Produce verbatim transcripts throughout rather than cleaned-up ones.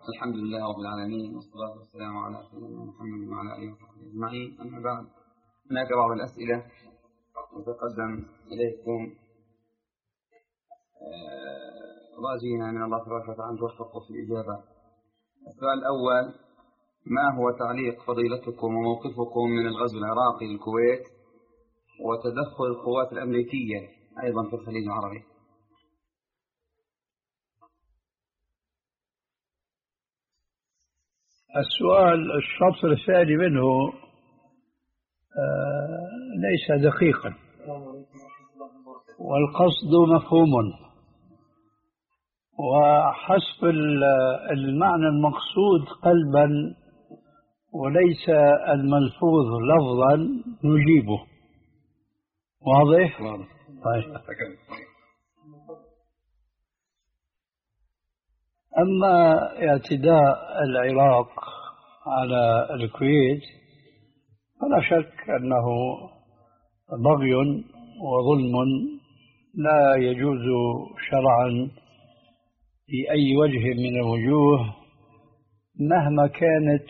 الحمد لله رب العالمين، والصلاة والسلام على سيدنا محمد وعلى آله وصحبه أجمعين. أما بعد، هناك بعض الأسئلة نتقدم إليكم راجين من الله تبارك وتعالى أن توفقوا في الإجابة. السؤال الأول: ما هو تعليق فضيلتكم وموقفكم من الغزو العراقي للكويت وتدخل القوات الأمريكية أيضا في الخليج العربي؟ السؤال الشطر الثاني منه آه ليس دقيقا، والقصد مفهوم، وحسب المعنى المقصود قلبا وليس الملفوظ لفظا نجيبه. واضح؟ واضح. طيب. أما اعتداء العراق على الكويت فلا شك أنه بغي وظلم لا يجوز شرعا في أي وجه من الوجوه، مهما كانت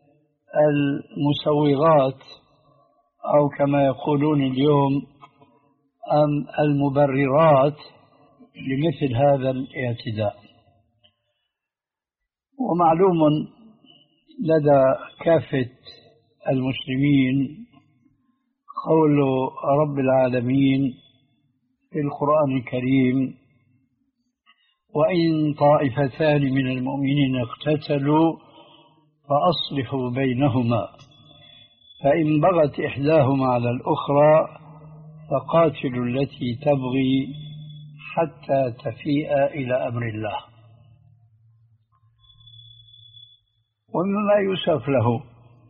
المسوغات أو كما يقولون اليوم أم المبررات لمثل هذا الاعتداء. ومعلوم لدى كافة المسلمين قول رب العالمين في القرآن الكريم: وإن طائفتان من المؤمنين اقتتلوا فأصلحوا بينهما فإن بغت إحداهما على الأخرى فقاتلوا التي تبغي حتى تفيء إلى أمر الله. ومما يوصف له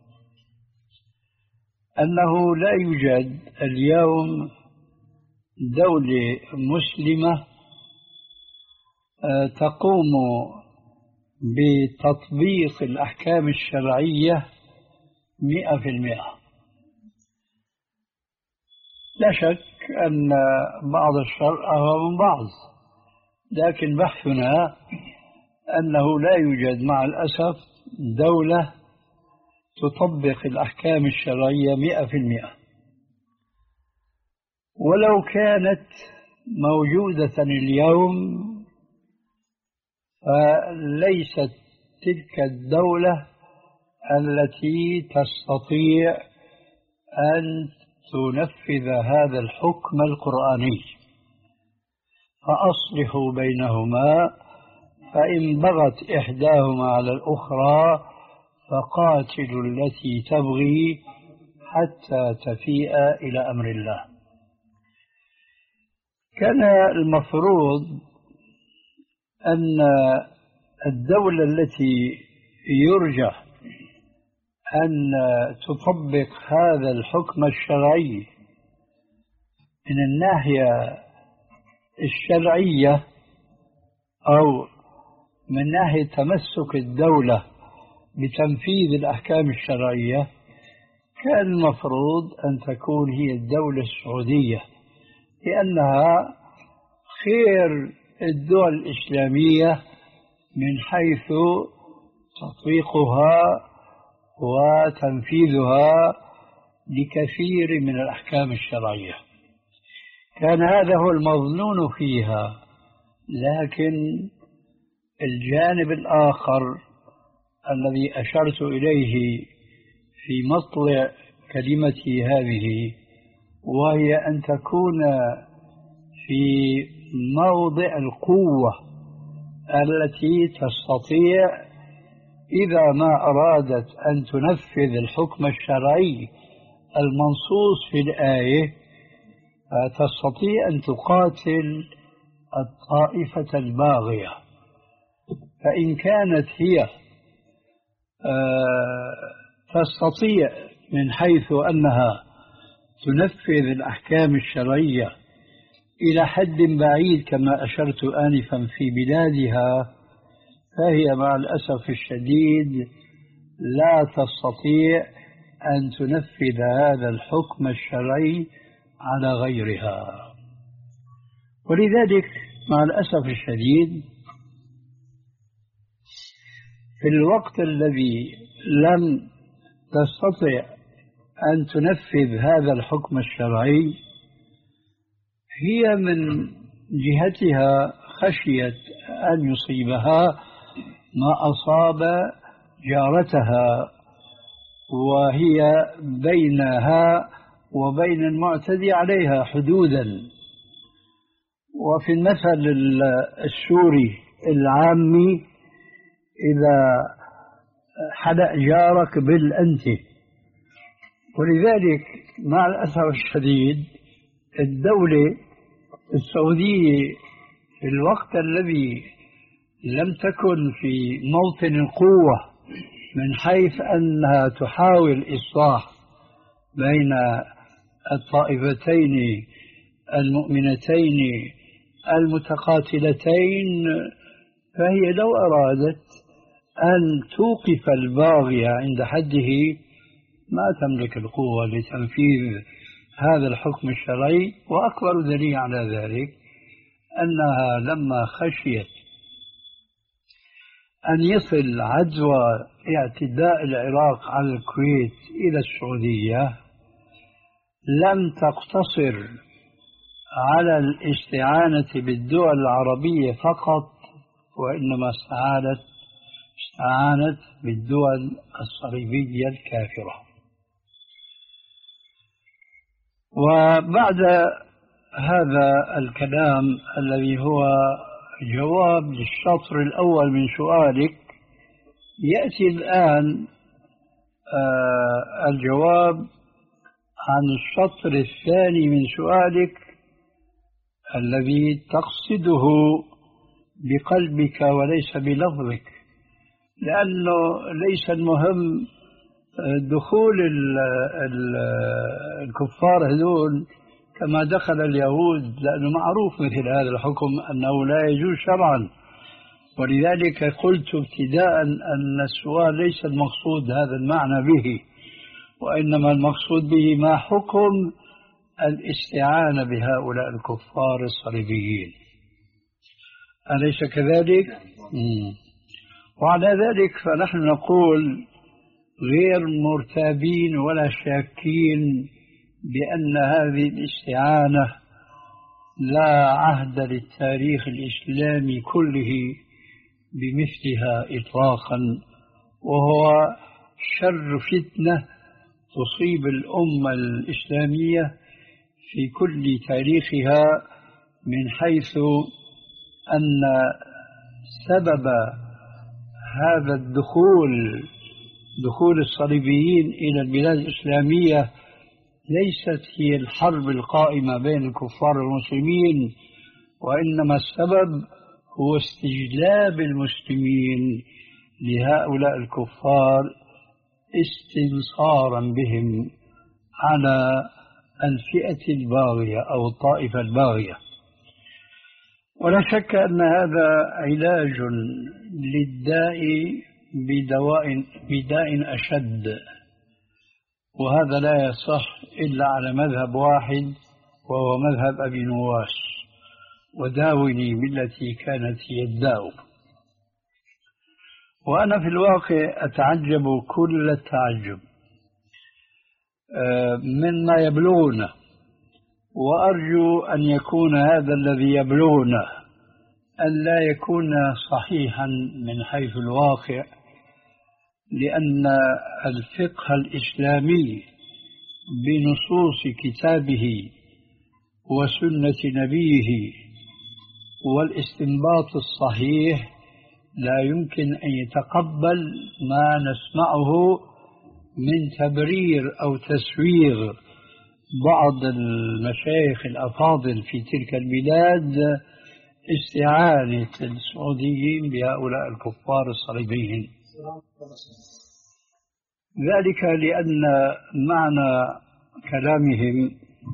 أنه لا يوجد اليوم دولة مسلمة تقوم بتطبيق الأحكام الشرعية مئة في المئة. لا شك أن بعض الشرع هو من بعض، لكن بحثنا أنه لا يوجد مع الأسف دولة تطبق الأحكام الشرعية مئة في المئة. ولو كانت موجودة اليوم فليست تلك الدولة التي تستطيع أن تنفذ هذا الحكم القرآني. فأصلحوا بينهما فإن بغت إحداهما على الأخرى فقاتلوا التي تبغي حتى تفيء إلى أمر الله. كان المفروض أن الدولة التي يرجى أن تطبق هذا الحكم الشرعي من الناحية الشرعية أو من ناحية تمسك الدولة بتنفيذ الأحكام الشرعية، كان المفروض أن تكون هي الدولة السعودية، لأنها خير الدول الإسلامية من حيث تطبيقها وتنفيذها لكثير من الأحكام الشرعية. كان هذا هو المظنون فيها. لكن الجانب الآخر الذي أشرت إليه في مطلع كلمتي هذه، وهي أن تكون في موضع القوة التي تستطيع إذا ما أرادت أن تنفذ الحكم الشرعي المنصوص في الآية تستطيع أن تقاتل الطائفة الباغية. فإن كانت هي تستطيع من حيث أنها تنفذ الأحكام الشرعية إلى حد بعيد كما أشرت آنفا في بلادها، فهي مع الأسف الشديد لا تستطيع أن تنفذ هذا الحكم الشرعي على غيرها. ولذلك مع الأسف الشديد في الوقت الذي لم تستطع أن تنفذ هذا الحكم الشرعي، هي من جهتها خشيت أن يصيبها ما أصاب جارتها، وهي بينها وبين المعتدي عليها حدودا. وفي المثل السوري العامي إذا حدأ جارك بالأنت. ولذلك مع الأسف الشديد الدولة السعودية في الوقت الذي لم تكن في موطن القوة من حيث أنها تحاول إصلاح بين الطائفتين المؤمنتين المتقاتلتين، فهي لو أرادت أن توقف الباغي عند حده ما تملك القوة لتنفيذ هذا الحكم الشرعي. وأكبر دليل على ذلك أنها لما خشيت أن يصل عدوى اعتداء العراق على الكويت إلى السعودية لم تقتصر على الاستعانة بالدول العربية فقط، وإنما استعانت استعانت بالدول الصليبية الكافرة. وبعد هذا الكلام الذي هو جواب للشطر الأول من سؤالك، يأتي الآن آه الجواب عن الشطر الثاني من سؤالك الذي تقصده بقلبك وليس بلفظك، لأنه ليس المهم دخول ال ال الكفار هذول كما دخل اليهود، لأنه معروف مثل هذا الحكم أنه لا يجوز شرعا. ولذلك قلت ابتداء أن السؤال ليس المقصود هذا المعنى به، وإنما المقصود به ما حكم الاستعانة بهؤلاء الكفار الصليبيين، أليس كذلك؟ مم. وعلى ذلك فنحن نقول غير مرتابين ولا شاكين بأن هذه الاستعانة لا عهد للتاريخ الإسلامي كله بمثلها إطلاقا، وهو شر فتنة تصيب الأمة الإسلامية في كل تاريخها، من حيث أن سبب هذا الدخول دخول الصليبيين إلى البلاد الإسلامية ليست هي الحرب القائمة بين الكفار والمسلمين، وإنما السبب هو استجلاب المسلمين لهؤلاء الكفار استنصارا بهم على الفئة الباغية أو الطائفة الباغية. ولا شك أن هذا علاج للداء بدواء بداء أشد، وهذا لا يصح إلا على مذهب واحد وهو مذهب أبي نواس، وداوني بالتي كانت هي الداء. وأنا في الواقع أتعجب كل التعجب مما يبلغنا، وأرجو أن يكون هذا الذي يبلغنا أن لا يكون صحيحا من حيث الواقع، لأن الفقه الإسلامي بنصوص كتابه وسنة نبيه والاستنباط الصحيح لا يمكن أن يتقبل ما نسمعه من تبرير أو تسويغ بعض المشايخ الأفاضل في تلك البلاد استعانة السعوديين بهؤلاء الكفار الصليبيين. ذلك لأن معنى كلامهم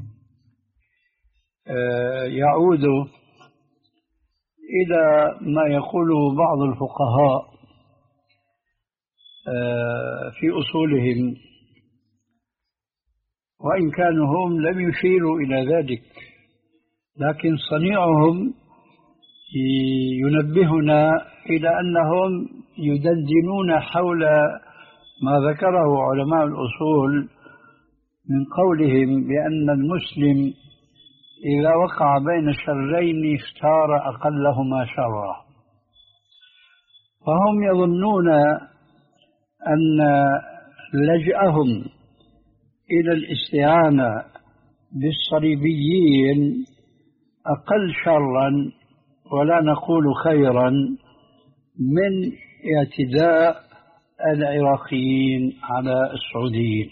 يعود إلى ما يقوله بعض الفقهاء في أصولهم، وإن كانوا هم لم يشيروا إلى ذلك، لكن صنيعهم ينبهنا إلى أنهم يدندنون حول ما ذكره علماء الأصول من قولهم بأن المسلم إذا وقع بين شرين اختار أقلهما شرا، فهم يظنون أن لجأهم إلى الاستعانة بالصليبيين أقل شرا ولا نقول خيرا من اعتداء العراقيين على السعوديين.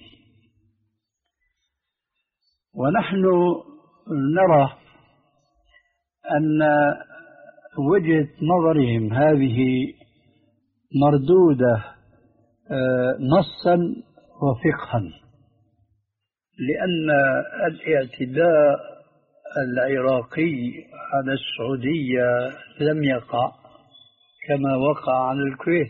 ونحن نرى أن وجهة نظرهم هذه مردودة نصا وفقها، لأن الاعتداء العراقي على السعودية لم يقع كما وقع على الكويت،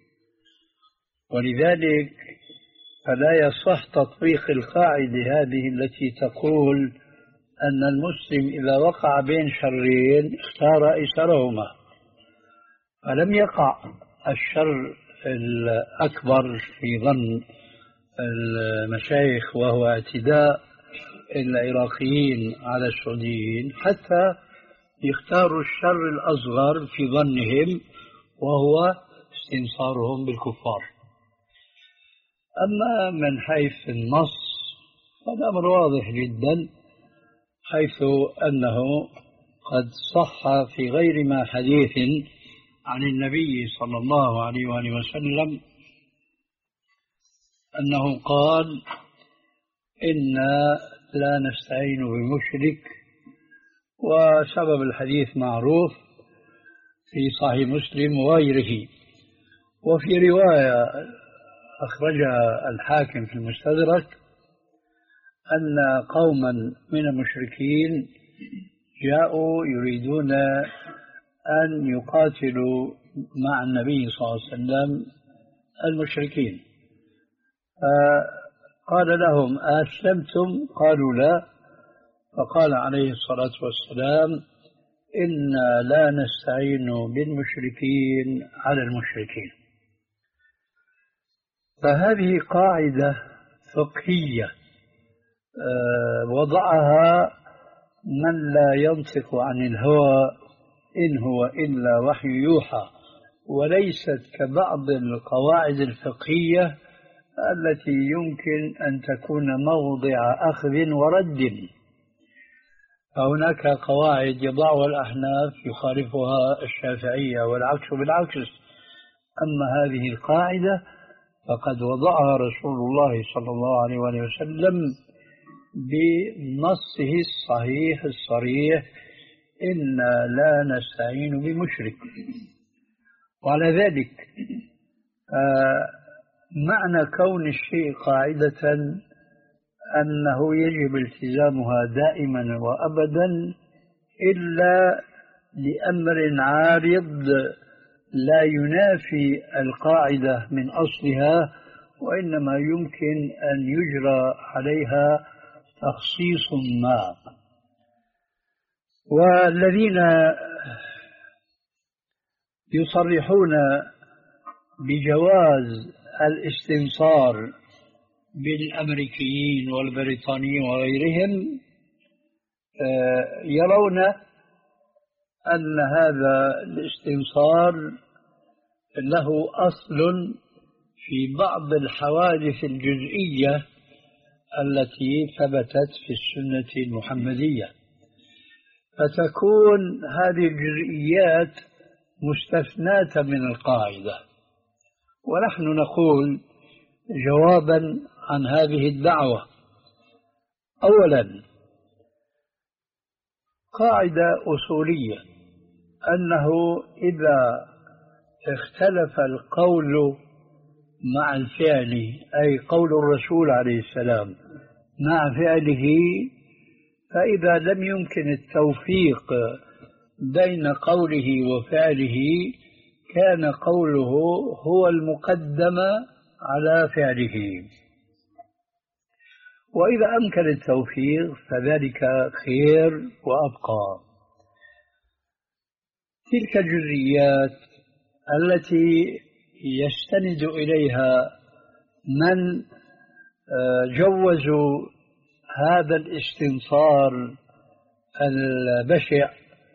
ولذلك فلا يصح تطبيق القاعدة هذه التي تقول أن المسلم إذا وقع بين شرين اختار أيسرهما، فلم يقع الشر الأكبر في ظن المشايخ وهو اعتداء العراقيين على السعوديين، حتى يختاروا الشر الأصغر في ظنهم وهو استنصارهم بالكفار. أما من حيث النص فالأمر واضح جدا، حيث أنه قد صح في غير ما حديث عن النبي صلى الله عليه وآله وسلم أنه قال: إنا لا نستعين بمشرك. وسبب الحديث معروف في صحيح مسلم وغيره. وفي رواية أخرجها الحاكم في المستدرك أن قوما من المشركين جاءوا يريدون أن يقاتلوا مع النبي صلى الله عليه وسلم المشركين، فقال لهم: أسلمتم؟ قالوا: لا. فقال عليه الصلاة والسلام: إنا لا نستعين بالمشركين على المشركين. فهذه قاعدة فقهية وضعها من لا ينطق عن الهوى إن هو إلا وحي يوحى، وليست كبعض القواعد الفقهية التي يمكن أن تكون موضع أخذ ورد. فهناك قواعد يضعها الأحناف يخالفها الشافعية والعكس بالعكس، أما هذه القاعدة فقد وضعها رسول الله صلى الله عليه وسلم بنصه الصحيح الصريح: إنا لا نستعين بمشرك. وعلى ذلك معنى كون الشيء قاعدة أنه يجب التزامها دائما وأبدا إلا لأمر عارض لا ينافي القاعدة من أصلها، وإنما يمكن أن يجرى عليها تخصيص ما. والذين يصرحون بجواز الاستنصار بالأمريكيين والبريطانيين وغيرهم يرون أن هذا الاستنصار له أصل في بعض الحوادث الجزئية التي ثبتت في السنة المحمدية، فتكون هذه الجزئيات مستثناة من القاعدة. ونحن نقول جوابا عن هذه الدعوة: أولا، قاعدة أصولية أنه إذا اختلف القول مع الفعل، أي قول الرسول عليه السلام مع فعله، فإذا لم يمكن التوفيق بين قوله وفعله كان قوله هو المقدم على فعله، وإذا أمكن التوفيق فذلك خير وأبقى. تلك الجزئيات التي يستند إليها من جوزوا هذا الاستنصار البشع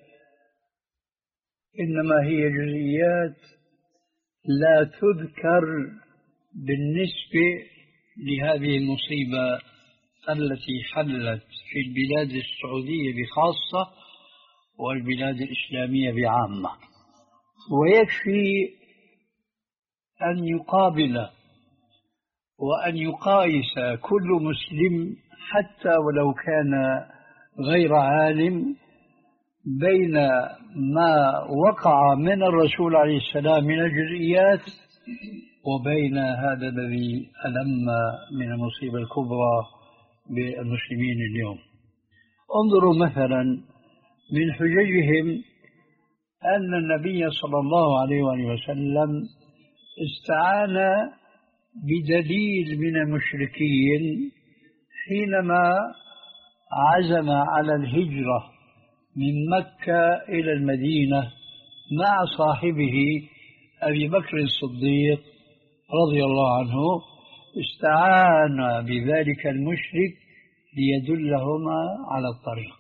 إنما هي جزئيات لا تذكر بالنسبة لهذه المصيبة التي حلت في البلاد السعودية بخاصة والبلاد الإسلامية بعامة. ويكفي أن يقابل وأن يقايس كل مسلم حتى ولو كان غير عالم بين ما وقع من الرسول عليه السلام من الجزئيات وبين هذا الذي ألم من المصيبة الكبرى بالمسلمين اليوم. انظروا مثلا من حججهم أن النبي صلى الله عليه وآله وسلم استعان بدليل من المشركين حينما عزم على الهجرة من مكة إلى المدينة مع صاحبه أبي بكر الصديق رضي الله عنه. استعان بذلك المشرك ليدلهما على الطريق.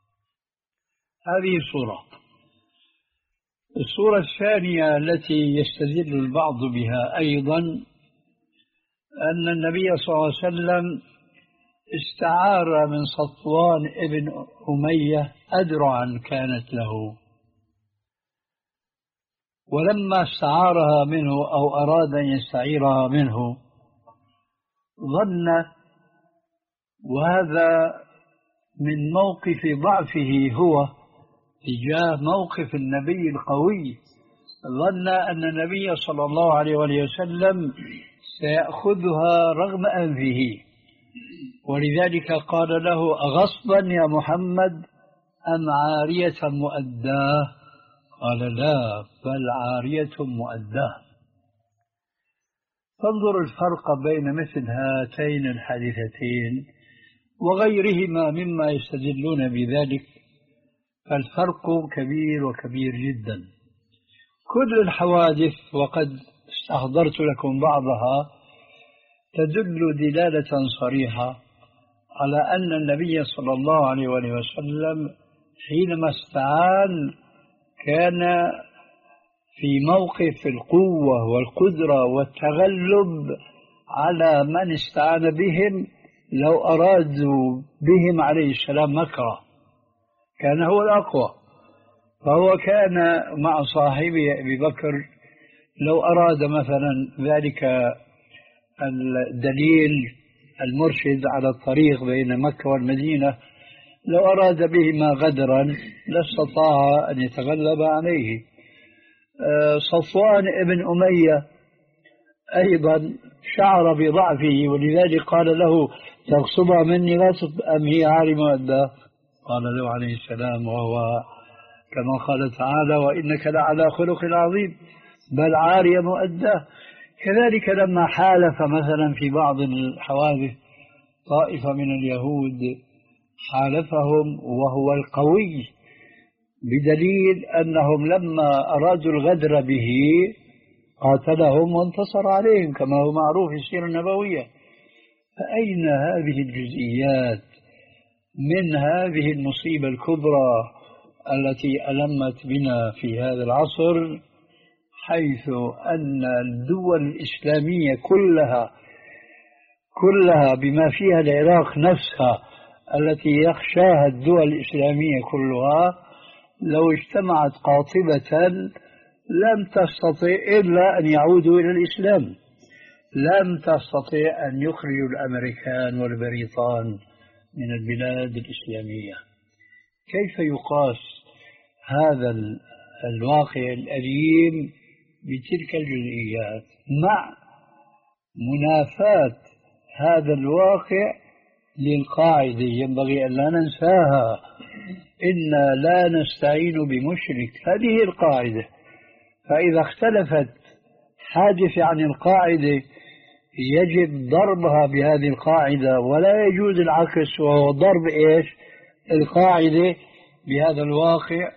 هذه صورة. الصورة الثانية التي يستدل البعض بها أيضا أن النبي صلى الله عليه وسلم استعار من صفوان ابن أمية أدرعا كانت له، ولما استعارها منه أو أراد أن يستعيرها منه ظن، وهذا من موقف ضعفه هو تجاه موقف النبي القوي، ظن أن النبي صلى الله عليه وسلم سيأخذها رغم أنفه، ولذلك قال له: أغصبا يا محمد أم عارية مؤداه؟ قال: لا، بل عارية مؤداه. فانظر الفرق بين مثل هاتين الحادثتين وغيرهما مما يستدلون بذلك، فالفرق كبير وكبير جدا. كل الحوادث وقد استحضرت لكم بعضها تدل دلالة صريحة على أن النبي صلى الله عليه وسلم حينما استعان كان في موقف القوة والقدرة والتغلب على من استعان بهم لو أرادوا بهم عليه السلام مكرا، كان هو الأقوى. فهو كان مع صاحبه أبي بكر لو أراد مثلا ذلك الدليل المرشد على الطريق بين مكة والمدينة، لو أراد بهما غدرا لاستطاع أن يتغلب عليه. صفوان ابن أمية أيضا شعر بضعفه، ولذلك قال له: تغصبها مني غصب أم هي عاري مؤداه؟ قال له عليه السلام وهو كما قال تعالى: وإنك لعلى خلق عظيم، بل عارية مؤداه. كذلك لما حالف مثلا في بعض الحوادث طائفة من اليهود حالفهم وهو القوي، بدليل أنهم لما أرادوا الغدر به قاتلهم وانتصر عليهم كما هو معروف في السيرة النبوية. فأين هذه الجزئيات من هذه المصيبة الكبرى التي ألمت بنا في هذا العصر، حيث أن الدول الإسلامية كلها كلها بما فيها العراق نفسها التي يخشاها الدول الإسلامية كلها لو اجتمعت قاطبة لم تستطيع إلا أن يعودوا إلى الإسلام، لم تستطيع أن يخرجوا الأمريكان والبريطان من البلاد الإسلامية. كيف يقاس هذا الواقع الأليم بتلك الجزئيات مع منافاة هذا الواقع للقاعدة ينبغي أن لا ننساها: إنا لا نستعين بمشرك. هذه القاعدة، فإذا اختلفت حادثة عن القاعدة يجب ضربها بهذه القاعدة، ولا يجوز العكس وهو ضرب إيش؟ القاعدة بهذا الواقع،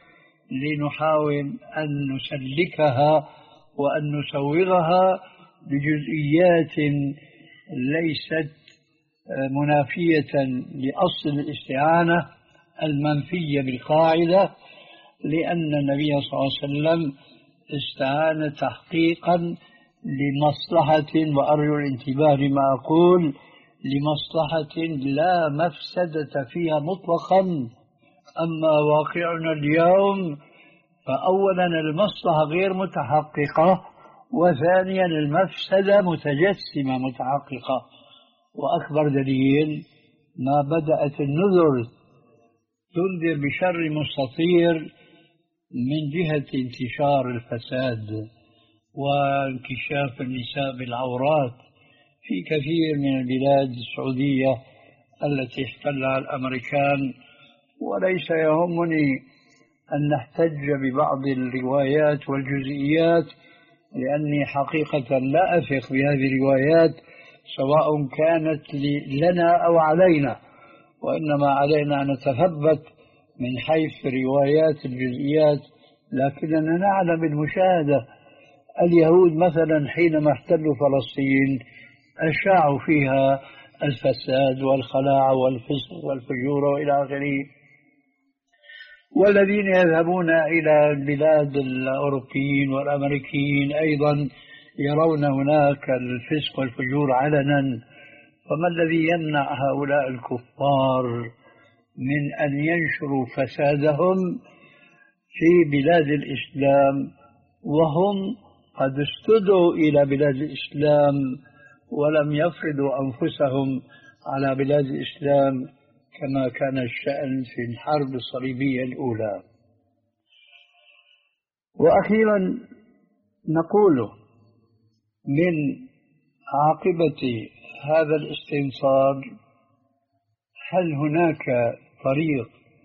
لنحاول أن نسلكها وأن نسوغها بجزئيات ليست منافية لأصل الاستعانة المنفية بالقاعدة، لأن النبي صلى الله عليه وسلم استعان تحقيقا لمصلحة، وأرجو الانتباه لما أقول، لمصلحة لا مفسدة فيها مطلقا. أما واقعنا اليوم فأولا المصلحة غير متحققة، وثانيا المفسدة متجسمة متحققة. وأكبر دليل ما بدأت النذر تنذر بشر مستطير من جهة انتشار الفساد وانكشاف النساء بالعورات في كثير من البلاد السعودية التي احتلها الأمريكان. وليس يهمني أن نحتج ببعض الروايات والجزئيات، لأني حقيقة لا أثق بهذه الروايات سواء كانت لنا أو علينا، وإنما علينا أن نتثبت من حيث روايات الجزئيات. لكننا نعلم بالمشاهدة اليهود مثلا حينما احتلوا فلسطين أشاعوا فيها الفساد والخلاعة والفسق والفجور وإلى آخره، والذين يذهبون إلى البلاد الأوروبيين والأمريكيين أيضا يرون هناك الفسق والفجور علنا. فما الذي يمنع هؤلاء الكفار من أن ينشروا فسادهم في بلاد الإسلام وهم قد استدعوا إلى بلاد الإسلام ولم يفرضوا أنفسهم على بلاد الإسلام كما كان الشأن في الحرب الصليبية الأولى؟ وأخيرا نقول من عاقبة هذا الاستنصار، هل هناك طريق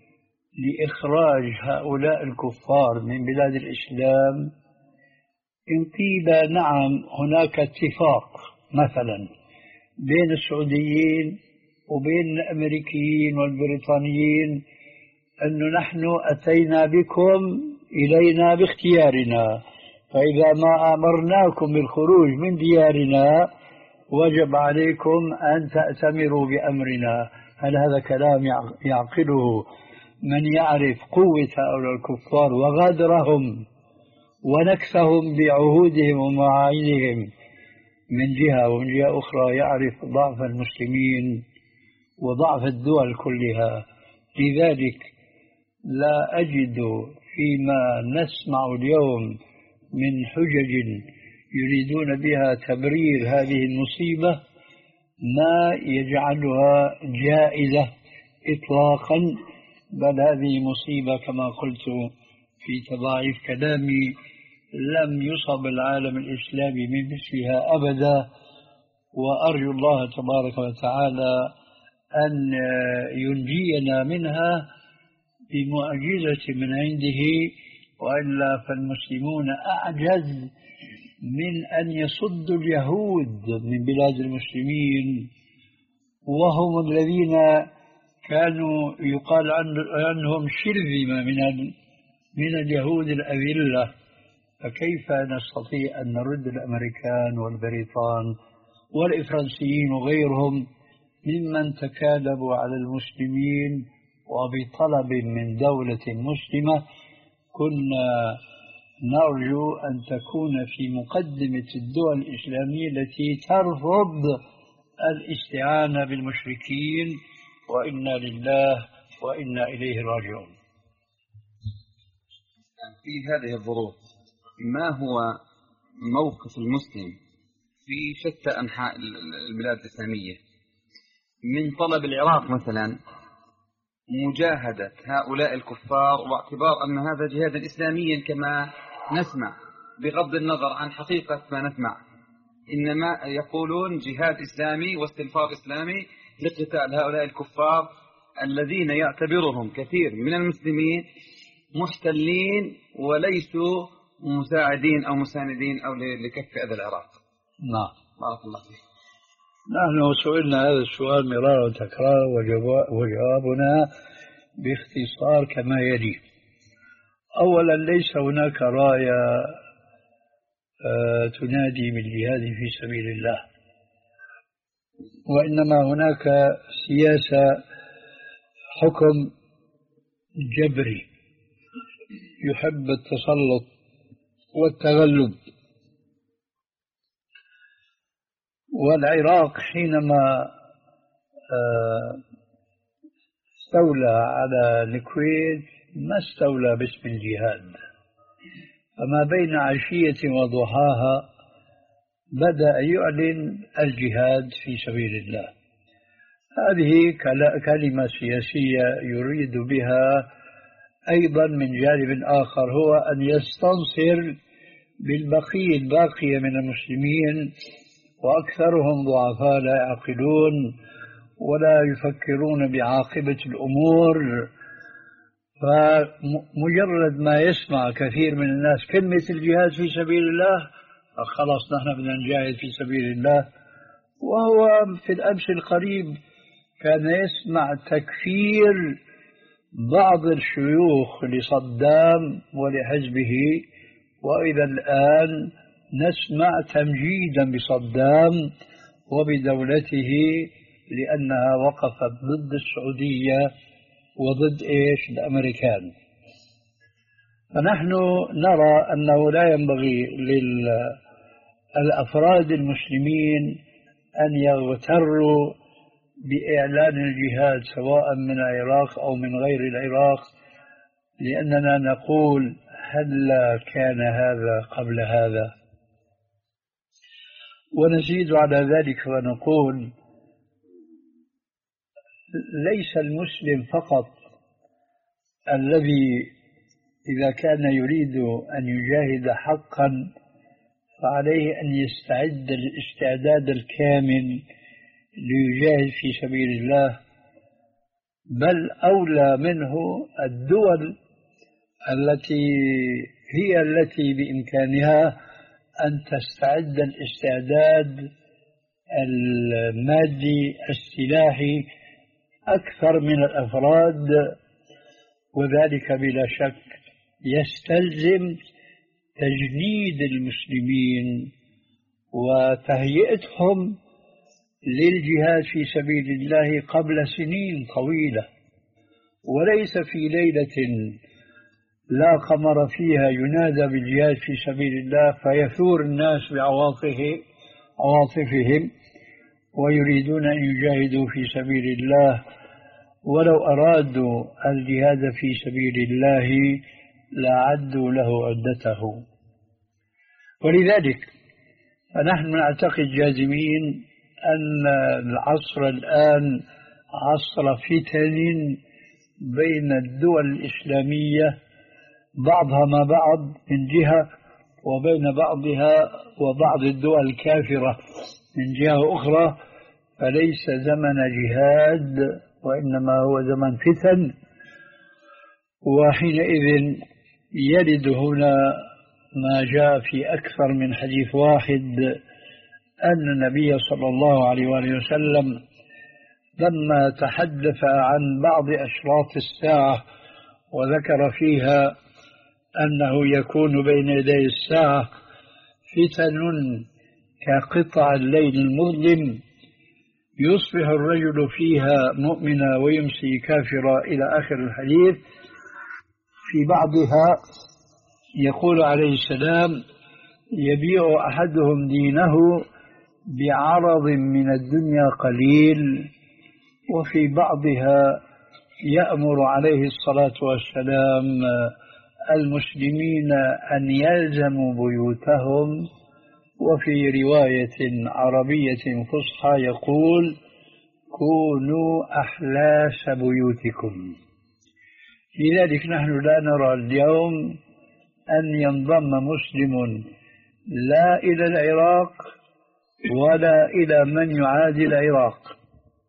لإخراج هؤلاء الكفار من بلاد الإسلام؟ إن قيل نعم هناك اتفاق مثلا بين السعوديين وبين الأمريكيين والبريطانيين أن نحن أتينا بكم إلينا باختيارنا، فإذا ما أمرناكم بالخروج من ديارنا وجب عليكم أن تأتمروا بأمرنا. هل هذا كلام يعقله من يعرف قوة هؤلاء الكفار وغدرهم ونكثهم بعهودهم ومواعيدهم من جهة، ومن جهة أخرى يعرف ضعف المسلمين وضعف الدول كلها؟ لذلك لا أجد فيما نسمع اليوم من حجج يريدون بها تبرير هذه المصيبة ما يجعلها جائزة إطلاقا، بل هذه مصيبة كما قلت في تضاعيف كلامي لم يصب العالم الإسلامي من مثلها أبدا. وأرجو الله تبارك وتعالى أن ينجينا منها بمعجزة من عنده، وإلا فالمسلمون أعجز من أن يصدوا اليهود من بلاد المسلمين، وهم الذين كانوا يقال عنهم شرذمة من من اليهود الأذلة. فكيف نستطيع أن نرد الأمريكان والبريطان والإفرنسيين وغيرهم ممن تكالبوا على المسلمين وبطلب من دولة مسلمة؟ كنا نرجو أن تكون في مقدمة الدول الإسلامية التي ترفض الاستعانة بالمشركين، وإنا لله وإنا إليه راجعون. في هذه الظروف ما هو موقف المسلم في شتى أنحاء البلاد الإسلامية من طلب العراق مثلا مجاهدة هؤلاء الكفار، واعتبار أن هذا جهادا إسلاميا كما نسمع بغض النظر عن حقيقة ما نسمع، إنما يقولون جهاد إسلامي واستنفار إسلامي لقتال هؤلاء الكفار الذين يعتبرهم كثير من المسلمين محتلين وليسوا مساعدين أو مساندين أو لكف أذى العراق. نعم، بارك الله فيك. نحن سئلنا هذا السؤال مرارا وتكرارا وجوابنا باختصار كما يلي: أولا ليس هناك راية تنادي بالجهاد في سبيل الله، وإنما هناك سياسة حكم جبري يحب التسلط والتغلب. والعراق حينما استولى على الكويت ما استولى باسم الجهاد، فما بين عشية وضحاها بدأ يعلن الجهاد في سبيل الله. هذه كلمة سياسية يريد بها أيضا من جانب آخر هو أن يستنصر بالبقية الباقية من المسلمين، وأكثرهم ضعفاء لا يعقلون ولا يفكرون بعاقبة الأمور. فمجرد ما يسمع كثير من الناس كلمة الجهاد في سبيل الله خلاص نحن بدنا نجاهد في سبيل الله. وهو في الأمس القريب كان يسمع تكفير بعض الشيوخ لصدام ولحزبه، وإذا الآن نسمع تمجيدا بصدام وبدولته لأنها وقفت ضد السعودية وضد إيش الأمريكان. فنحن نرى أنه لا ينبغي للأفراد المسلمين أن يغتروا بإعلان الجهاد سواء من العراق أو من غير العراق، لأننا نقول هل كان هذا قبل هذا؟ ونزيد على ذلك ونقول ليس المسلم فقط الذي إذا كان يريد أن يجاهد حقا فعليه أن يستعد الاستعداد الكامل ليجاهد في سبيل الله، بل أولى منه الدول التي هي التي بإمكانها أن تستعد الاستعداد المادي السلاحي أكثر من الأفراد، وذلك بلا شك يستلزم تجنيد المسلمين وتهيئتهم للجهاد في سبيل الله قبل سنين طويلة، وليس في ليلة لا قمر فيها ينادى بالجهاد في سبيل الله فيثور الناس بعواطفه عواطفهم ويريدون أن يجاهدوا في سبيل الله، ولو أرادوا الجهاد في سبيل الله لعدوا له عدته. ولذلك فنحن نعتقد جازمين أن العصر الآن عصر فتن بين الدول الإسلامية بعضها مع بعض من جهة، وبين بعضها وبعض الدول الكافرة من جهة أخرى، فليس زمن جهاد وإنما هو زمن فتن. وحينئذ يرد هنا ما جاء في أكثر من حديث واحد أن النبي صلى الله عليه وآله وسلم لما تحدث عن بعض أشراط الساعة وذكر فيها أنه يكون بين يدي الساعة فتن كقطع الليل المظلم يصبح الرجل فيها مؤمنا ويمسي كافرا إلى آخر الحديث. في بعضها يقول عليه السلام يبيع أحدهم دينه بعرض من الدنيا قليل، وفي بعضها يأمر عليه الصلاة والسلام المسلمين أن يلزموا بيوتهم، وفي رواية عربية فصحى يقول كونوا أحلاس بيوتكم. لذلك نحن لا نرى اليوم أن ينضم مسلم لا إلى العراق ولا إلى من يعادي العراق.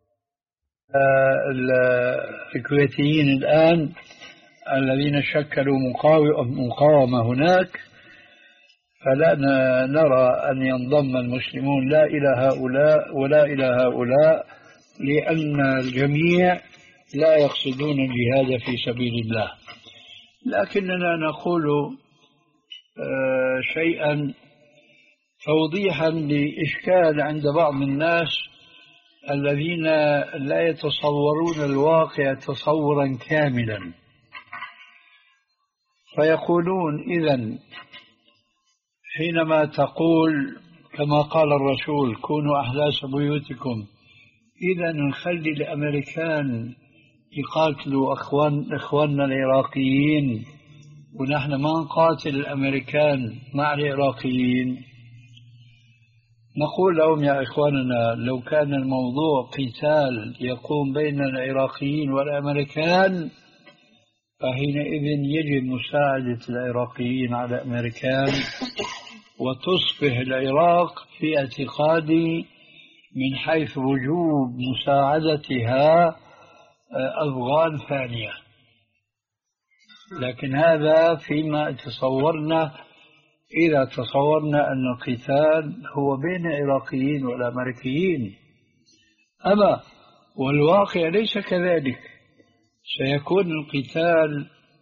الكويتيين الآن الذين شكلوا مقاومة هناك فلا نرى أن ينضم المسلمون لا إلى هؤلاء ولا إلى هؤلاء، لأن الجميع لا يقصدون الجهاد في سبيل الله. لكننا نقول شيئا توضيحا لإشكال عند بعض الناس الذين لا يتصورون الواقع تصورا كاملا، فيقولون إذن حينما تقول كما قال الرسول كونوا أحداث بيوتكم، إذن نخلي الأمريكان يقاتلوا أخوان إخواننا العراقيين ونحن ما نقاتل الأمريكان مع العراقيين؟ نقول لهم يا إخواننا لو كان الموضوع قتال يقوم بين العراقيين والأمريكان فحينئذ يجب مساعدة العراقيين على الأمريكان، وتصبح العراق في اعتقادي من حيث وجوب مساعدتها أفغان ثانية. لكن هذا فيما تصورنا، إذا تصورنا أن القتال هو بين العراقيين والأمريكيين. أما والواقع ليس كذلك، سيكون القتال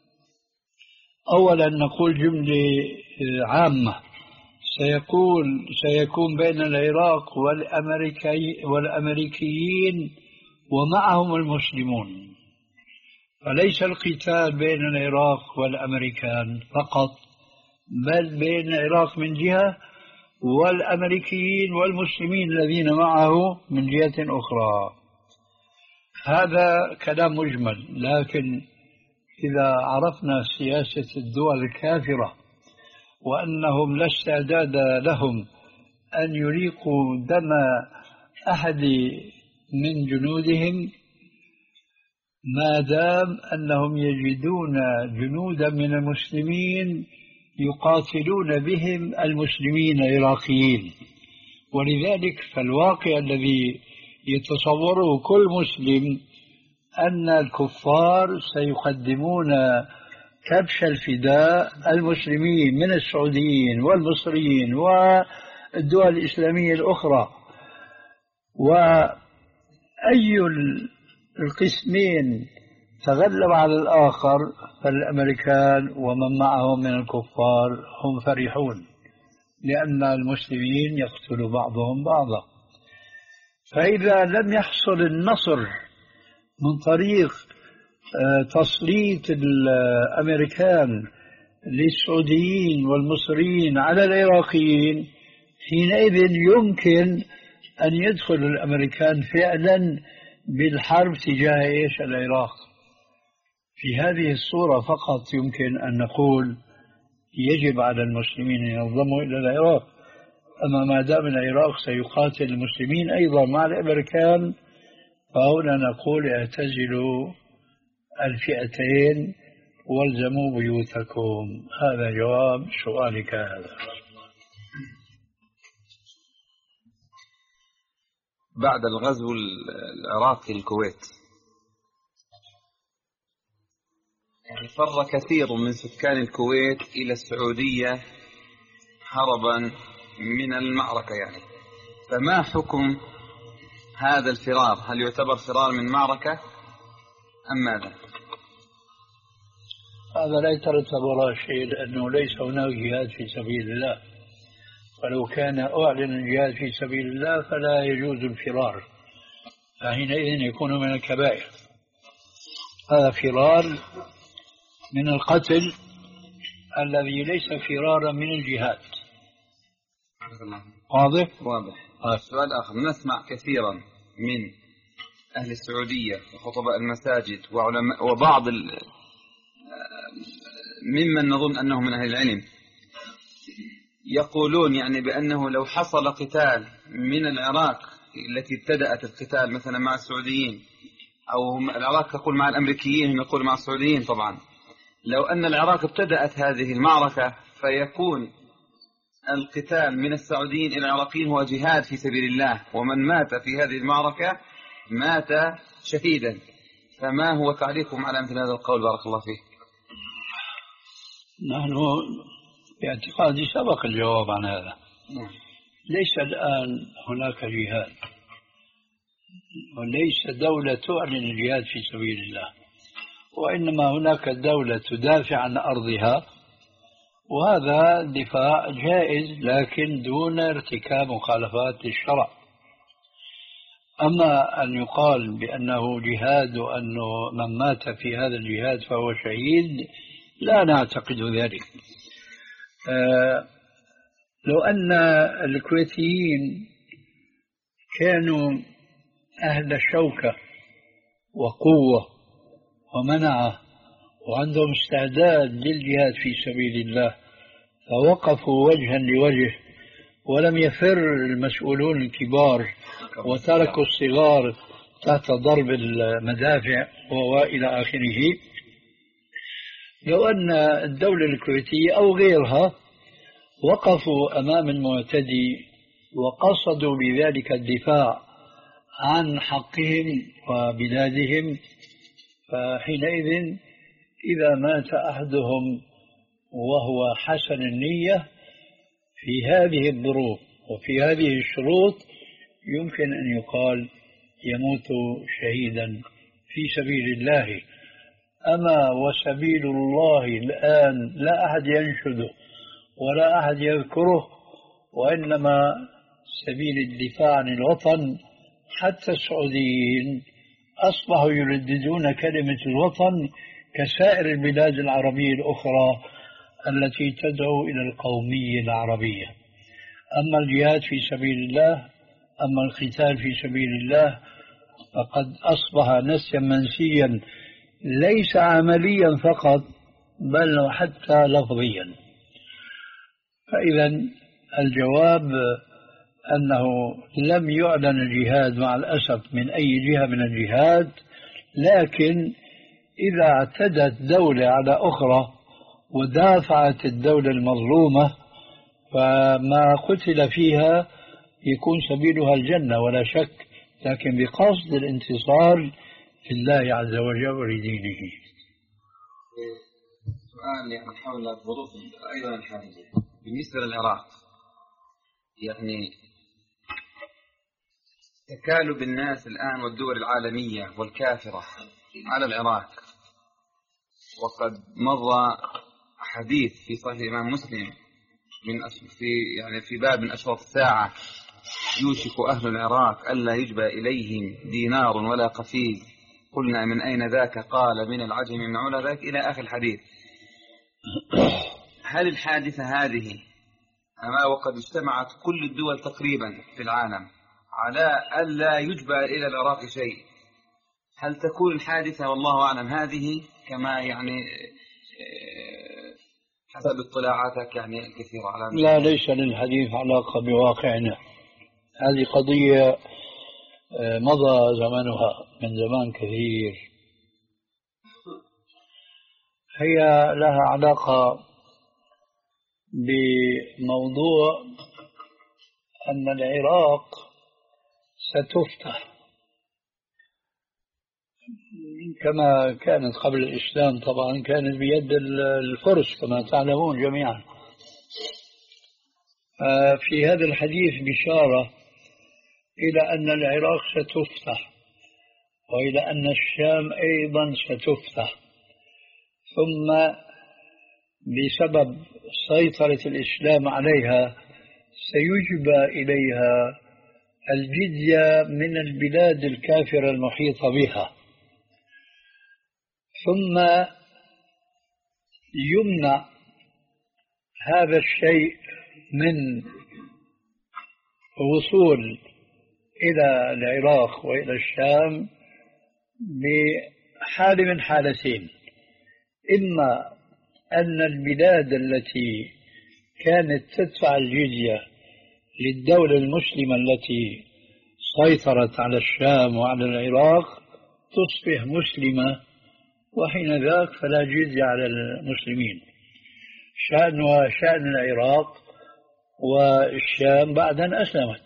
أولا نقول جملة عامة، سيكون سيكون بين العراق والأمريكي والأمريكيين ومعهم المسلمون، فليس القتال بين العراق والأمريكان فقط، بل بين العراق من جهة والأمريكيين والمسلمين الذين معه من جهة أخرى. هذا كلام مجمل، لكن إذا عرفنا سياسة الدول الكافرة وأنهم لا استعداد لهم أن يريقوا دم أحد من جنودهم ما دام أنهم يجدون جنودا من المسلمين يقاتلون بهم المسلمين العراقيين. ولذلك فالواقع الذي يتصوره كل مسلم أن الكفار سيقدمون كبش الفداء المسلمين من السعوديين والمصريين والدول الإسلامية الأخرى، وأي القسمين تغلب على الآخر فالأمريكان ومن معهم من الكفار هم فرحون، لأن المسلمين يقتل بعضهم بعضا. فإذا لم يحصل النصر من طريق تسليط الأمريكان للسعوديين والمصريين على العراقيين، حينئذ يمكن أن يدخل الأمريكان فعلا بالحرب تجاه إيش العراق. في هذه الصورة فقط يمكن أن نقول يجب على المسلمين أن ينضموا إلى العراق. أما ما دام العراق سيقاتل المسلمين أيضا مع الأمريكان فهنا نقول اعتزلوا الفئتين والزموا بيوتكم. هذا جواب سؤالك هذا. بعد الغزو العراقي الكويت يعني فر كثير من سكان الكويت إلى السعودية هربا من المعركة، يعني فما حكم هذا الفرار؟ هل يعتبر فرار من معركة أم ماذا؟ هذا لا يترتب وراء شيء، لأنه ليس هناك جهاد في سبيل الله، فلو كان أعلن الجهاد في سبيل الله فلا يجوز الفرار، فحينئذ يكون من الكبائر. هذا فرار من القتل الذي ليس فرارا من الجهاد. واضح؟ واضح. السؤال الآخر، نسمع كثيرا من أهل السعودية وخطباء المساجد وعلماء وبعض ممن نظن أنهم من أهل العلم يقولون يعني بأنه لو حصل قتال من العراق التي ابتدأت القتال مثلا مع السعوديين، أو العراق تقول مع الأمريكيين، هم يقول مع السعوديين طبعا، لو أن العراق ابتدأت هذه المعركة فيكون القتال من السعوديين إلى العراقيين هو جهاد في سبيل الله، ومن مات في هذه المعركة مات شهيدا. فما هو تعليقكم على مثل هذا القول؟ بارك الله فيك. نحن باعتقادي سبق الجواب عن هذا. ليس الآن هناك جهاد، وليس دولة تعلن الجهاد في سبيل الله، وإنما هناك دولة تدافع عن أرضها، وهذا دفاع جائز لكن دون ارتكاب مخالفات للشرع. أما أن يقال بأنه جهاد وأنه من مات في هذا الجهاد فهو شهيد، لا نعتقد ذلك. آه لو أن الكويتيين كانوا أهل شوكة وقوة ومنعة وعندهم استعداد للجهاد في سبيل الله فوقفوا وجها لوجه ولم يفر المسؤولون الكبار وتركوا الصغار تحت ضرب المدافع وإلى آخره، لو أن الدولة الكويتية أو غيرها وقفوا أمام المعتدي وقصدوا بذلك الدفاع عن حقهم وبلادهم، فحينئذ إذا مات أحدهم وهو حسن النية في هذه الظروف وفي هذه الشروط يمكن أن يقال يموت شهيدا في سبيل الله. أما وسبيل الله الآن لا أحد ينشده ولا أحد يذكره، وإنما سبيل الدفاع عن الوطن. حتى السعوديين أصبحوا يرددون كلمة الوطن كسائر البلاد العربية الأخرى التي تدعو إلى القومية العربية. أما الجهاد في سبيل الله، أما القتال في سبيل الله، فقد أصبح نسيا منسيا ليس عمليا فقط بل حتى لفظيا. فإذا الجواب أنه لم يعلن الجهاد مع الأسف من أي جهة من الجهاد، لكن إذا اعتدت دولة على أخرى ودافعت الدولة المظلومة فما قتل فيها يكون سبيلها الجنة ولا شك، لكن بقصد الانتصار في الله عز وجل ولدينه. سؤال يعني حول الظروف أيضا الحالية بالنسبة للعراق، يعني تكالب الناس الآن والدول العالمية والكافرة على العراق، وقد مضى حديث في صحيح الإمام مسلم من في يعني في باب من أشراط الساعة: يوشك أهل العراق ألا يجبى إليهم دينار ولا قفيز، قلنا من أين ذاك؟ قال من العجم من علا ذاك، إلى آخر الحديث. هل الحادثة هذه أما وقد اجتمعت كل الدول تقريبا في العالم على ألا يجبى إلى العراق شيء، هل تكون الحادثة والله أعلم هذه كما يعني حسب اطلاعاتك يعني الكثيرة على؟ لا، ليس للحديث علاقة بواقعنا. هذه قضية مضى زمنها من زمان كثير. هي لها علاقة بموضوع أن العراق ستفتح كما كانت قبل الإسلام، طبعا كانت بيد الفرس كما تعلمون جميعا. في هذا الحديث بشارة إلى أن العراق ستفتح وإلى أن الشام أيضا ستفتح، ثم بسبب سيطرة الإسلام عليها سيجبى إليها الجزية من البلاد الكافرة المحيطة بها، ثم يمنع هذا الشيء من الوصول إلى العراق وإلى الشام بحال من حالتين: إما أن البلاد التي كانت تدفع الجزية للدولة المسلمة التي سيطرت على الشام وعلى العراق تصبح مسلمة، وحين ذاك فلا جزية على المسلمين. شأن وشأن العراق والشام بعد أن أسلمت.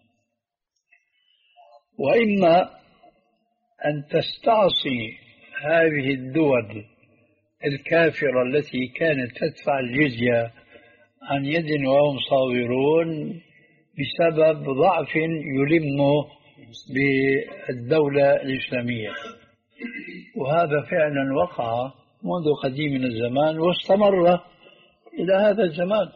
وإما أن تستعصي هذه الدول الكافرة التي كانت تدفع الجزية عن يد وهم صاغرون بسبب ضعف يلم بالدولة الإسلامية. وهذا فعلا وقع منذ قديم الزمان واستمر إلى هذا الزمان.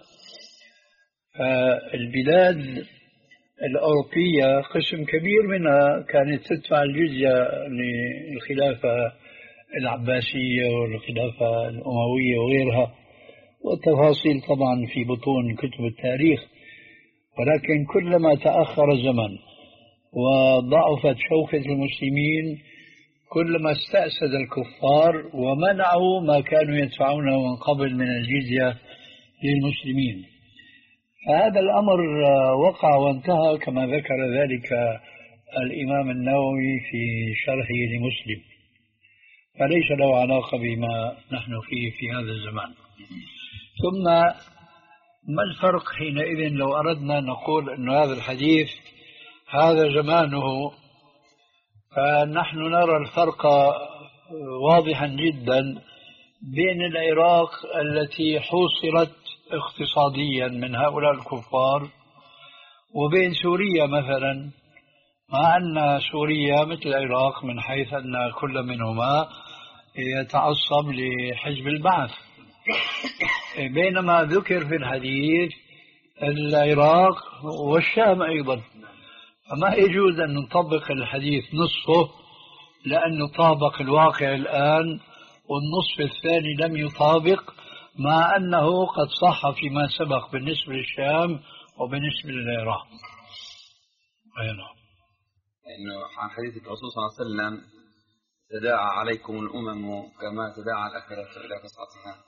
فالبلاد الأوروبية قسم كبير منها كانت تدفع الجزية للخلافة العباسية والخلافة الأموية وغيرها، والتفاصيل طبعا في بطون كتب التاريخ. ولكن كلما تأخر الزمن وضعفت شوكة المسلمين كلما استأسد الكفار ومنعوا ما كانوا يدفعونه من قبل من الجزية للمسلمين. فهذا الأمر وقع وانتهى كما ذكر ذلك الإمام النووي في شرحه لمسلم، فليس له علاقة بما نحن فيه في هذا الزمان. ثم ما الفرق حينئذ لو أردنا نقول أن هذا الحديث هذا زمانه؟ فنحن نرى الفرق واضحا جدا بين العراق التي حوصرت اقتصاديا من هؤلاء الكفار وبين سوريا مثلا، مع أن سوريا مثل العراق من حيث أن كل منهما يتعصب لحزب البعث، بينما ذكر في الحديث العراق والشام أيضا. فما يجوز أن نطبق الحديث نصفه لأنه طابق الواقع الآن والنصف الثاني لم يطابق، مع أنه قد صح فيما سبق بالنسبة للشام وبالنسبة للعراق. أيوة. إنه عن حديث الرسول صلى الله عليه وسلم تداعى عليكم الأمم كما تداعى الأكلة إلى قصعتها.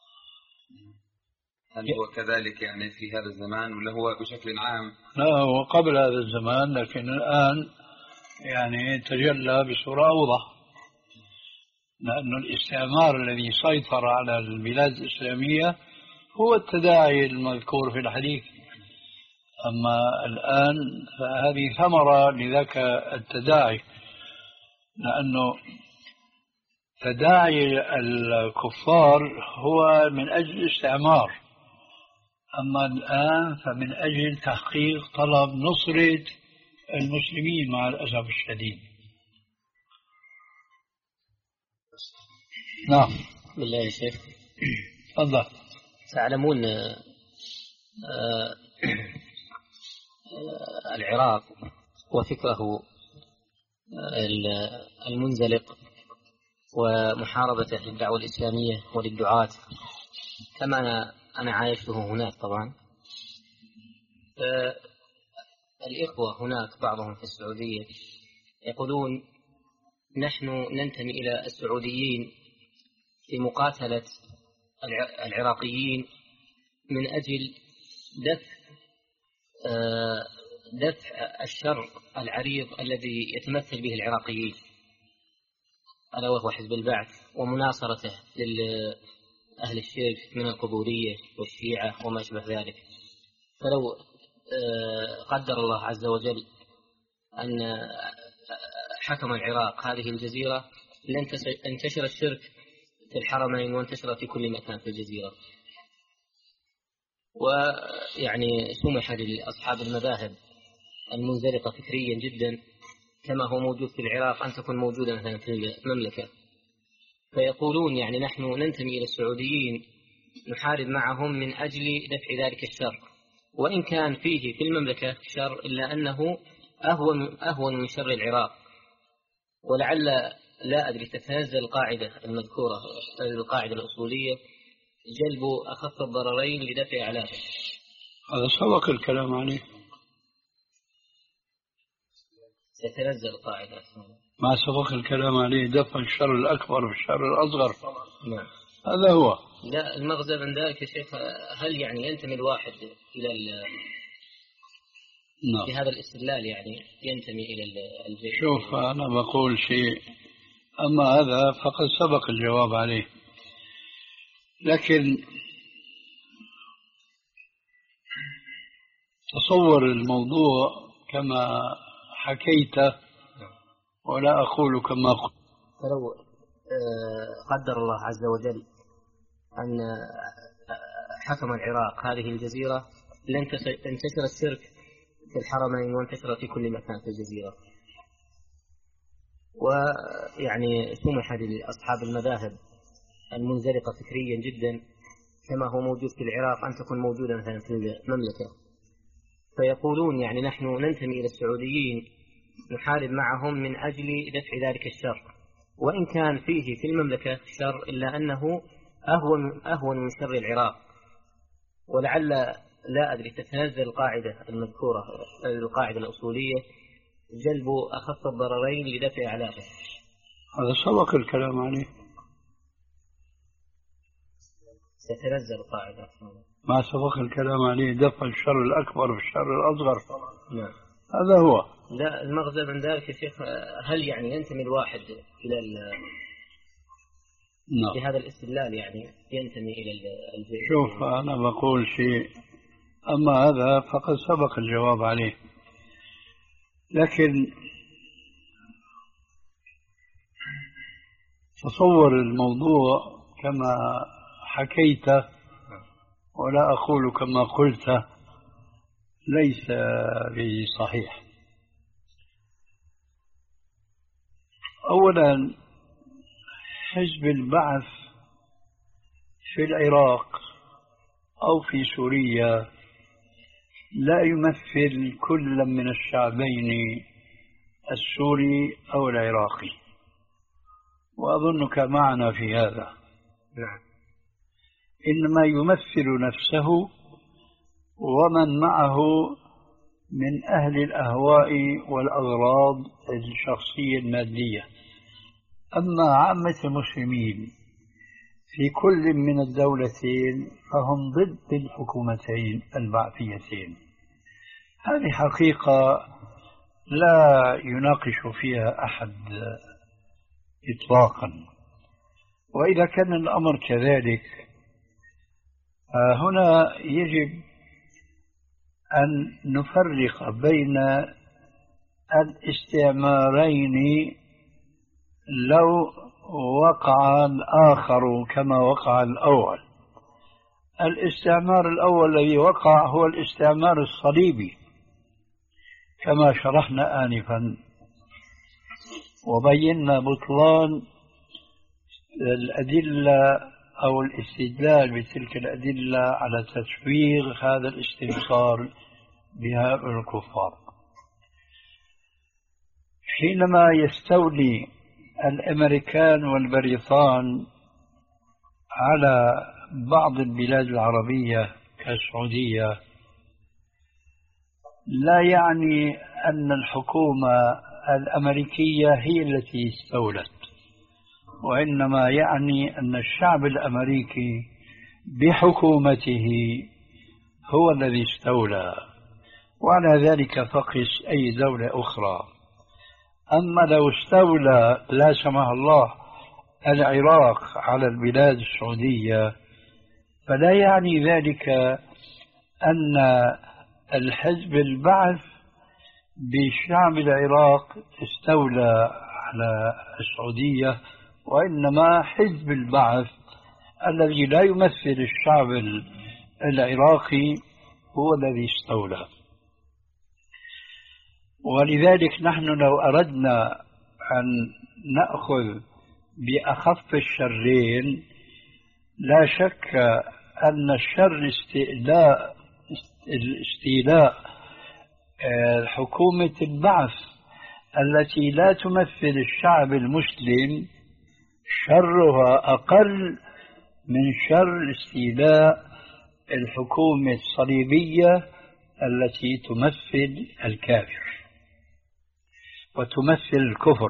هل هو كذلك يعني في هذا الزمان ولا هو بشكل عام؟ لا، هو قبل هذا الزمان، لكن الآن يعني تجلى بصورة أوضح، لأن الاستعمار الذي سيطر على البلاد الإسلامية هو التداعي المذكور في الحديث. أما الآن فهذه ثمرة لذاك التداعي، لأنه تداعي الكفار هو من أجل الاستعمار، أما الآن فمن أجل تحقيق طلب نصرة المسلمين مع الأسف الشديد. نعم. بالله يا شيخ. تفضل. تعلمون العراق وفكره المنزلق ومحاربته للدعوة الإسلامية وللدعاة، كما أنا, أنا عايشته هناك طبعا. الإخوة هناك بعضهم في السعودية يقولون نحن ننتمي إلى السعوديين في مقاتلة العراقيين من أجل دفع دفع الشر العريض الذي يتمثل به العراقيين، ألا وهو حزب البعث ومناصرته لأهل الشرك من القبورية والشيعة وما شابه ذلك. فلو قدر الله عز وجل أن حكم العراق هذه الجزيرة لانتشر الشرك في الحرمين وانتشر في كل مكان في الجزيرة، ويعني سمح لأصحاب المذاهب المنزلقة فكريا جدا كما هو موجود في العراق أن تكون موجودة مثلا في المملكة. فيقولون يعني نحن ننتمي إلى السعوديين نحارب معهم من أجل دفع ذلك الشر، وإن كان فيه في المملكة شر إلا أنه أهون, أهون من شر العراق. ولعل لا أدري تتنزل القاعدة المذكورة القاعدة الأصولية جلب أخف الضررين لدفع علاجه. هذا سبق الكلام عليه، ستنزل القاعدة ما سبق الكلام عليه دفع الشر الأكبر بالشر الأصغر. نعم. هذا هو. لا المغزى من ذلك يا شيخ، هل يعني ينتمي الواحد إلى نعم. في هذا الاستدلال يعني ينتمي إلى الجيش؟ شوف أنا بقول شيء، أما هذا فقد سبق الجواب عليه، لكن تصور الموضوع كما حكيته ولا أقول كما قلت. فلو قدر الله عز وجل أن حكم العراق هذه الجزيرة لانتشر الشرك في الحرمين وانتشر في كل مكان في الجزيرة، ويعني سمح لأصحاب المذاهب المنزلقة فكريا جدا كما هو موجود في العراق أن تكون موجودة مثلا في المملكة. فيقولون يعني نحن ننتمي إلى السعوديين نحارب معهم من أجل دفع ذلك الشر، وإن كان فيه في المملكة شر إلا أنه أهون, أهون من شر العراق. ولعل لا أدري تتنزل القاعدة المذكورة القاعدة الأصولية جلب أخف الضررين لدفع أعلاه. هذا سبق الكلام عليه، ستنزل القاعدة ما سبق الكلام عليه دفع الشر الأكبر والشر الأصغر. نعم هذا هو. لا المغزى من ذلك يا شيخ، هل يعني ينتمي الواحد إلى نعم. في هذا الاستدلال يعني ينتمي إلى الجيش؟ شوف أنا بقول شيء، أما هذا فقد سبق الجواب عليه. لكن تصور الموضوع كما حكيت ولا أقول كما قلت ليس بصحيح. أولا حزب البعث في العراق أو في سوريا لا يمثل كلا من الشعبين السوري أو العراقي، وأظنك معنا في هذا. نعم. إنما يمثل نفسه ومن معه من أهل الأهواء والأغراض الشخصية المادية. أما عامة المسلمين في كل من الدولتين فهم ضد الحكومتين البعثيتين. هذه حقيقة لا يناقش فيها أحد إطلاقا. وإذا كان الأمر كذلك هنا يجب أن نفرق بين الاستعمارين لو وقع الآخر كما وقع الأول. الاستعمار الأول الذي وقع هو الاستعمار الصليبي كما شرحنا آنفا، وبينا بطلان الأدلة أو الاستدلال بتلك الأدلة على تسويغ هذا الاستنصار بهؤلاء الكفار. حينما يستولي الأمريكان والبريطان على بعض البلاد العربية كالسعودية لا يعني أن الحكومة الأمريكية هي التي استولت، وإنما يعني أن الشعب الأمريكي بحكومته هو الذي استولى، وعلى ذلك فقس أي دولة أخرى. أما لو استولى لا سمح الله العراق على البلاد السعودية فلا يعني ذلك أن الحزب البعث بشعب العراق استولى على السعودية، وإنما حزب البعث الذي لا يمثل الشعب العراقي هو الذي استولى. ولذلك نحن لو أردنا أن نأخذ بأخف الشرين لا شك أن الشر استيلاء استيلاء حكومة البعث التي لا تمثل الشعب المسلم شرها أقل من شر استيلاء الحكومة الصليبية التي تمثل الكافر وتمثل الكفر،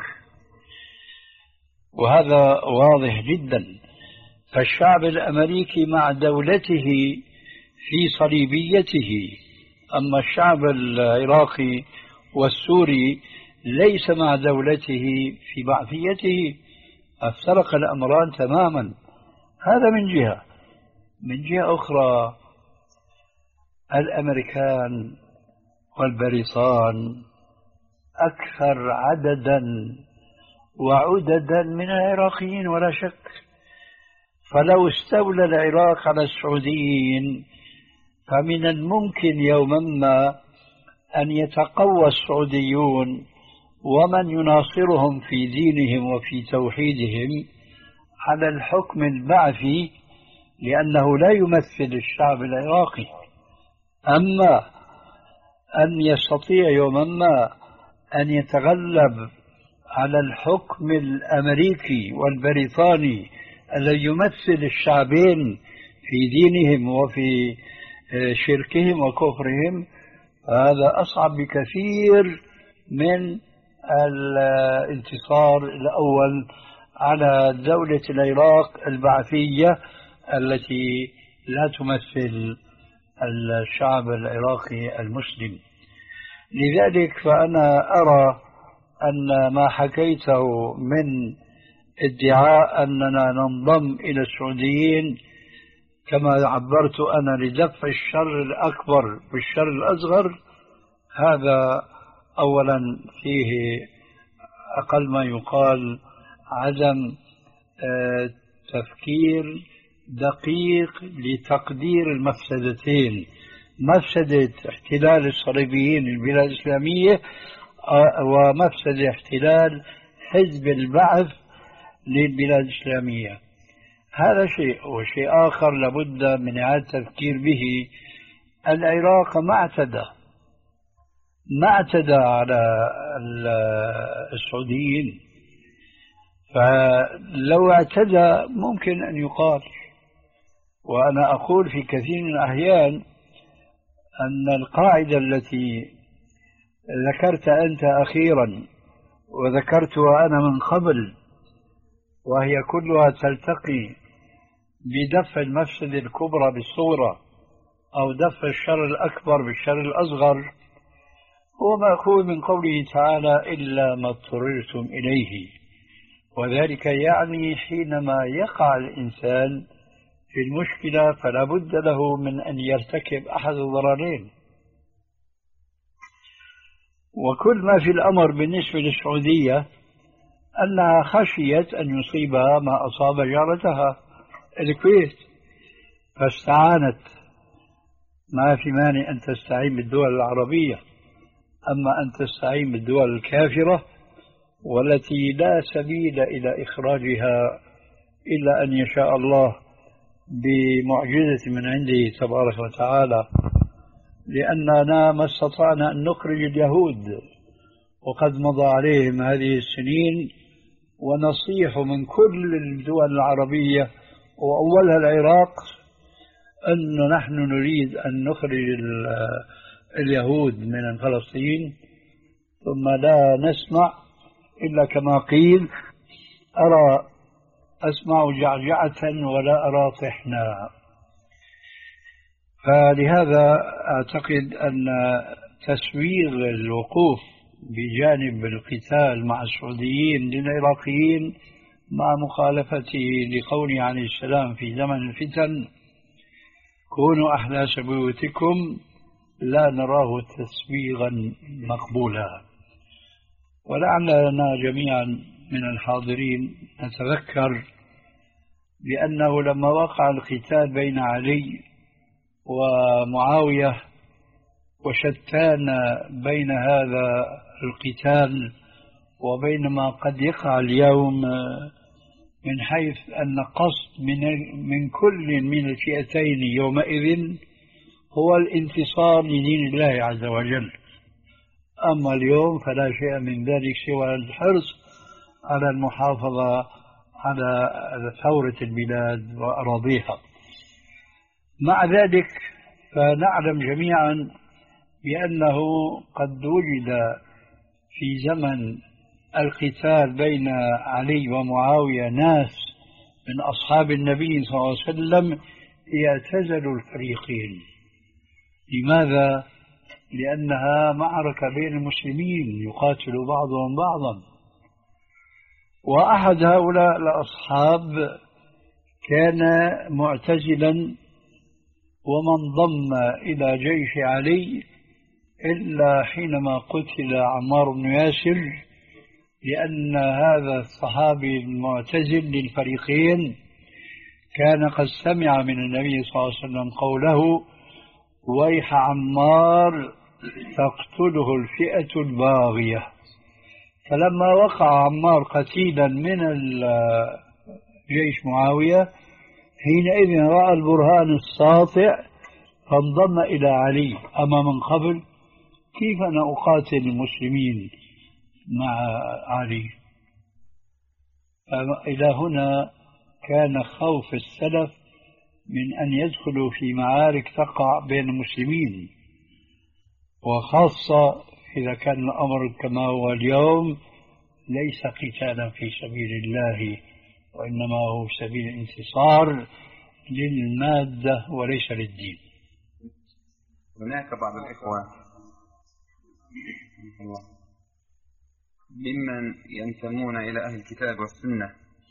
وهذا واضح جدا. فالشعب الأمريكي مع دولته في صليبيته، أما الشعب العراقي والسوري ليس مع دولته في بعثيته، افترق الأمران تماما. هذا من جهة. من جهة أخرى الأمريكان والبريطان أكثر عددا وعددا من العراقيين ولا شك. فلو استولى العراق على السعوديين فمن الممكن يوما ما أن يتقوى السعوديون ومن يناصرهم في دينهم وفي توحيدهم على الحكم البعثي، لأنه لا يمثل الشعب العراقي. أما أن يستطيع يوما ما أن يتغلب على الحكم الأمريكي والبريطاني الذي يمثل الشعبين في دينهم وفي شركهم وكفرهم، هذا أصعب بكثير من الانتصار الأول على دولة العراق البعثية التي لا تمثل الشعب العراقي المسلم. لذلك فأنا أرى أن ما حكيته من ادعاء أننا ننضم إلى السعوديين كما عبرت أنا لدفع الشر الأكبر بالشر الأصغر، هذا أولا فيه أقل ما يقال عدم تفكير دقيق لتقدير المفسدتين، مفسدة احتلال الصليبيين للبلاد الإسلامية ومفسدة احتلال حزب البعث للبلاد الإسلامية. هذا شيء، وشيء آخر لابد من إعادة التفكير به. العراق ما اعتدى ما اعتدى على السعوديين، فلو اعتدى ممكن أن يقال. وأنا أقول في كثير من الأحيان أن القاعدة التي ذكرت أنت أخيرا وذكرتها أنا من قبل، وهي كلها تلتقي بدفع المفسدة الكبرى بالصغرى أو دفع الشر الأكبر بالشر الأصغر، هو مأخوذ من قوله تعالى إلا ما اضطررتم إليه. وذلك يعني حينما يقع الإنسان في المشكلة فلا بد له من أن يرتكب أحد الضررين. وكل ما في الأمر بالنسبة للسعودية أنها خشيت أن يصيبها ما أصاب جارتها الكويت، فاستعانت. ما في مانع أن تستعين بالدول العربية، أما أن تستعين بالدول الكافرة والتي لا سبيل إلى إخراجها إلا أن يشاء الله بمعجزة من عنده تبارك وتعالى. لأننا ما استطعنا أن نخرج اليهود وقد مضى عليهم هذه السنين، ونصيح من كل الدول العربية وأولها العراق أن نحن نريد أن نخرج اليهود من فلسطين، ثم لا نسمع إلا كما قيل أرى أسمع جعجعة ولا أرى طحنا. فلهذا أعتقد أن تسويغ الوقوف بجانب القتال مع السعوديين للعراقيين مع مخالفته لقوله عليه السلام في زمن الفتن كونوا أحداث بيوتكم لا نراه تسويغا مقبولا. ولعلنا جميعا من الحاضرين نتذكر بأنه لما وقع القتال بين علي ومعاوية وشتان بين هذا القتال وبين ما قد يقع اليوم من حيث أن قصد من من كل من الفئتين يومئذ هو الانتصار لدين الله عز وجل. أما اليوم فلا شيء من ذلك سوى الحرص على المحافظة على ثورة البلاد وأراضيها. مع ذلك فنعلم جميعا بأنه قد وجد في زمن القتال بين علي ومعاوية ناس من أصحاب النبي صلى الله عليه وسلم يعتزلوا الفريقين. لماذا؟ لأنها معركة بين المسلمين يقاتل بعضهم بعضا. وأحد هؤلاء الأصحاب كان معتزلا وما انضم إلى جيش علي إلا حينما قتل عمار بن ياسر، لأن هذا الصحابي المعتزل للفريقين كان قد سمع من النبي صلى الله عليه وسلم قوله ويح عمار تقتله الفئة الباغية. فلما وقع عمار قتيلا من جيش معاوية حينئذ رأى البرهان الساطع فانضم إلى علي. أما من قبل كيف أنا أقاتل المسلمين مع علي؟ إلى هنا كان خوف السلف من أن يدخلوا في معارك تقع بين المسلمين، وخاصة إذا كان الأمر كما هو اليوم ليس قتالا في سبيل الله، وإنما هو سبيل انتصار للمادة وليس للدين. هناك بعض الإخوة ممن ينتمون إلى أهل الكتاب والسنة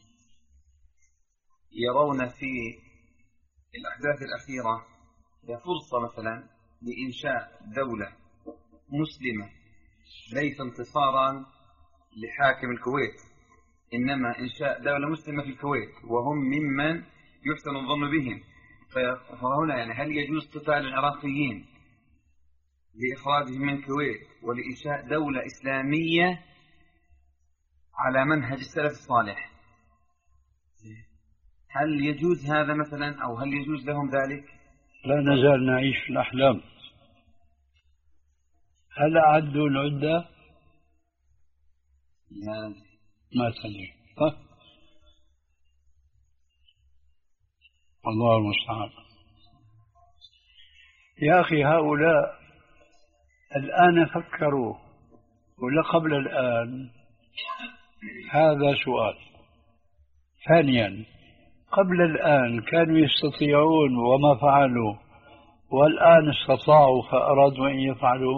يرون في الأحداث الأخيرة فرصة مثلا لإنشاء دولة مسلمة ليس انتصارا لحاكم الكويت، إنما إنشاء دولة مسلمة في الكويت وهم ممن يحسن الظن بهم. فهنا يعني هل يجوز قتال العراقيين لإخراجهم من الكويت ولإنشاء دولة إسلامية على منهج السلف الصالح؟ هل يجوز هذا مثلا أو هل يجوز لهم ذلك؟ لا نزال نعيش في الأحلام. هل أعدوا العدة؟ لا ما تدري. الله المستعان. يا أخي هؤلاء الآن فكروا ولا قبل الآن؟ هذا سؤال. ثانيا، قبل الآن كانوا يستطيعون وما فعلوا، والآن استطاعوا فأرادوا أن يفعلوا.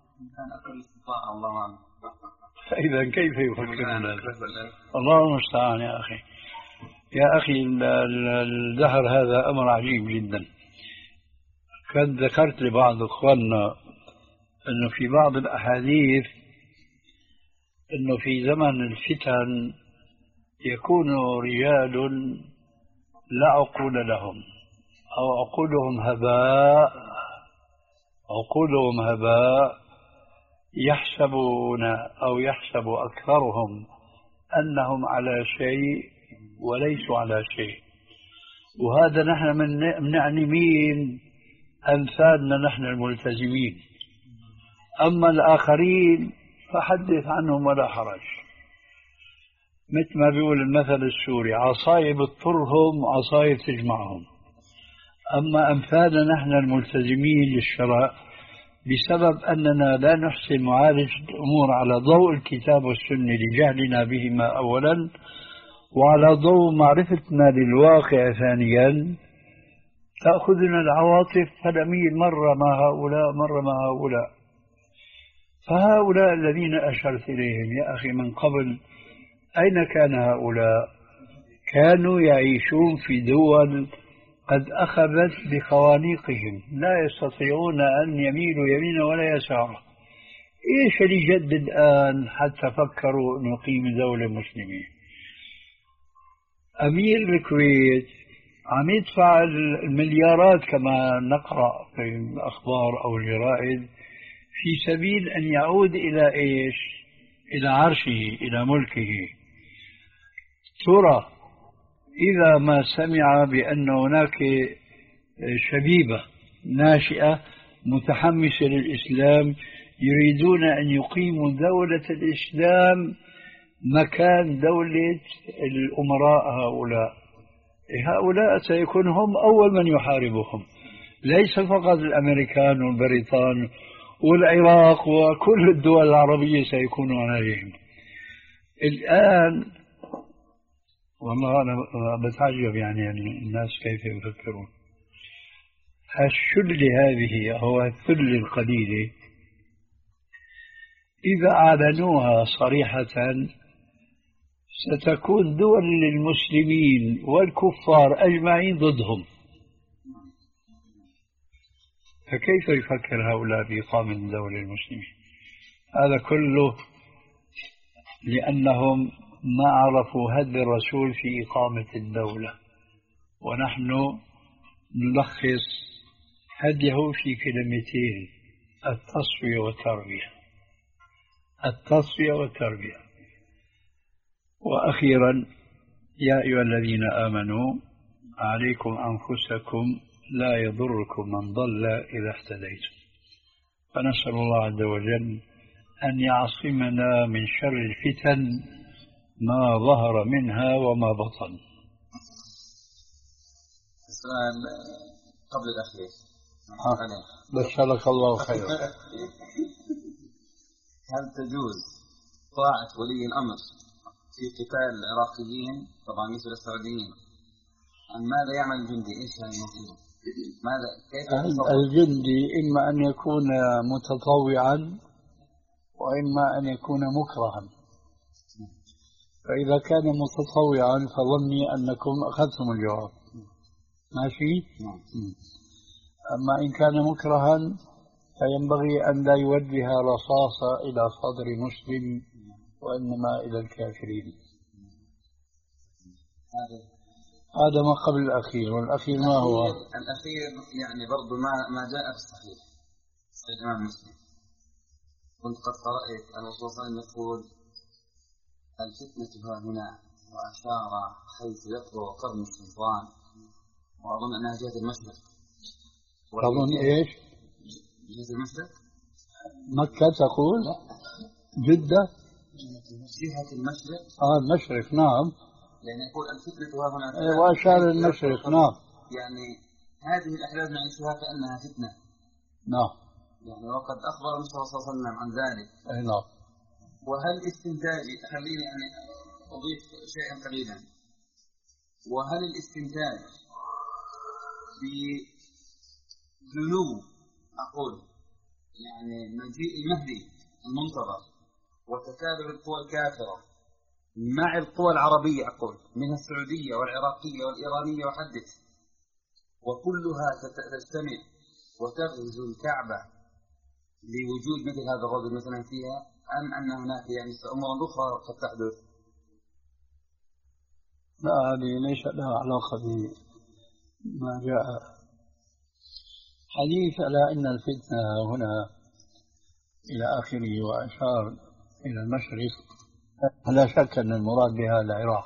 فإذا كيف يفكرون؟ الله المستعان يا أخي. يا أخي الدهر هذا أمر عجيب جدا. كنت ذكرت لبعض أخواننا أنه في بعض الأحاديث أنه في زمن الفتن يكون رجال لا عقول لهم أو عقولهم هباء عقولهم هباء يحسبون أو يحسب أكثرهم أنهم على شيء وليسوا على شيء. وهذا نحن من نعني مين؟ أمثالنا نحن الملتزمين. أما الآخرين فحدث عنهم ولا حرج. مثل ما بيقول المثل السوري: عصايب تضرهم عصايب تجمعهم. أما أمثالنا نحن الملتزمين للشرع بسبب أننا لا نحسن معالجة الأمور على ضوء الكتاب والسنة لجهلنا بهما أولا، وعلى ضوء معرفتنا للواقع ثانيا، تأخذنا العواطف فنميل مرة مع هؤلاء مرة مع هؤلاء. فهؤلاء الذين أشرت إليهم يا أخي من قبل أين كان هؤلاء؟ كانوا يعيشون في دول قد أخذت بخوانيقهم، لا يستطيعون أن يميلوا يمينا ولا يسارا. إيش اللي جد الآن حتى فكروا أن يقيم دولة مسلمة؟ أمير الكويت عم يدفع المليارات كما نقرأ في الأخبار أو الجرائد في سبيل أن يعود إلى إيش؟ إلى عرشه، إلى ملكه. ترى إذا ما سمع بأن هناك شبيبة ناشئة متحمسة للإسلام يريدون أن يقيموا دولة الإسلام مكان دولة الأمراء هؤلاء، هؤلاء سيكون هم أول من يحاربهم، ليس فقط الأمريكان والبريطان والعراق وكل الدول العربية سيكونون عليهم. الآن والله أنا بتعجب يعني الناس كيف يفكرون. هالشلة هذه أو الثلة القليلة إذا أعلنوها صريحة ستكون دول للمسلمين والكفار أجمعين ضدهم. فكيف يفكر هؤلاء بإقامة دولة المسلمين؟ هذا كله لأنهم ما عرفوا هدي الرسول في إقامة الدولة، ونحن نلخص هديه في كلمتين: التصفية والتربية. التصفية والتربية. وأخيرا يا أيها الذين آمنوا عليكم أنفسكم لا يضركم من ضل إذا اهتديتم. فنسأل الله عز وجل أن يعصمنا من شر الفتن ما ظهر منها وما بطن. السؤال قبل الأخير. بشرك الله خيرا. هل تجوز طاعة ولي الأمر في قتال العراقيين طبعا مثل السعوديين؟ أم ماذا يعمل الجندي؟ إيش يعني ماذا كيف الجندي إما أن يكون متطوعا وإما أن يكون مكرها. فإذا كان متطوعا فظني أنكم أخذتم الجواب ماشي. أما إن كان مكرها فينبغي أن لا يوجه رصاصة إلى صدر مسلم وإنما إلى الكافرين. هذا ما قبل الأخير. والأخير ما هو؟ الأخير يعني برضو ما ما جاء في الصحيح صحيح الإمام مسلم. كنت قد قرأت أن الرسول صلى الله عليه وسلم يقول الفتنة ها هنا، وأشار حيث يطلع قرن الشيطان، وأظن أنها جهة المشرق. تظن إيش؟ جهة المشرق؟ مكة تقول؟ جدة؟ جهة المشرق. آه المشرق نعم. يعني يقول الفتنة ها هنا وأشار المشرق نعم. يعني هذه الأحداث نعيشها كأنها فتنة. نعم. يعني وقد أخبر النبي صلى الله عليه وسلم عن ذلك. أي نعم. وهل استنتاجي خليني يعني أضيف شيئا قليلا. وهل الاستنتاج بذنوب أقول يعني مجيء المهدي المنتظر وتكابل القوى الكافرة مع القوى العربية أقول من السعودية والعراقية والإيرانية وحدث وكلها تجتمع وتغزو الكعبة لوجود مثل هذا الرجل مثلا فيها، أم أن هناك يعني أمور أخرى قد تحدث؟ لا هذه ليس لها علاقة بما جاء حديث على أن الفتنة هنا إلى آخره وأشار إلى المشرق. لا شك أن المراد بها العراق،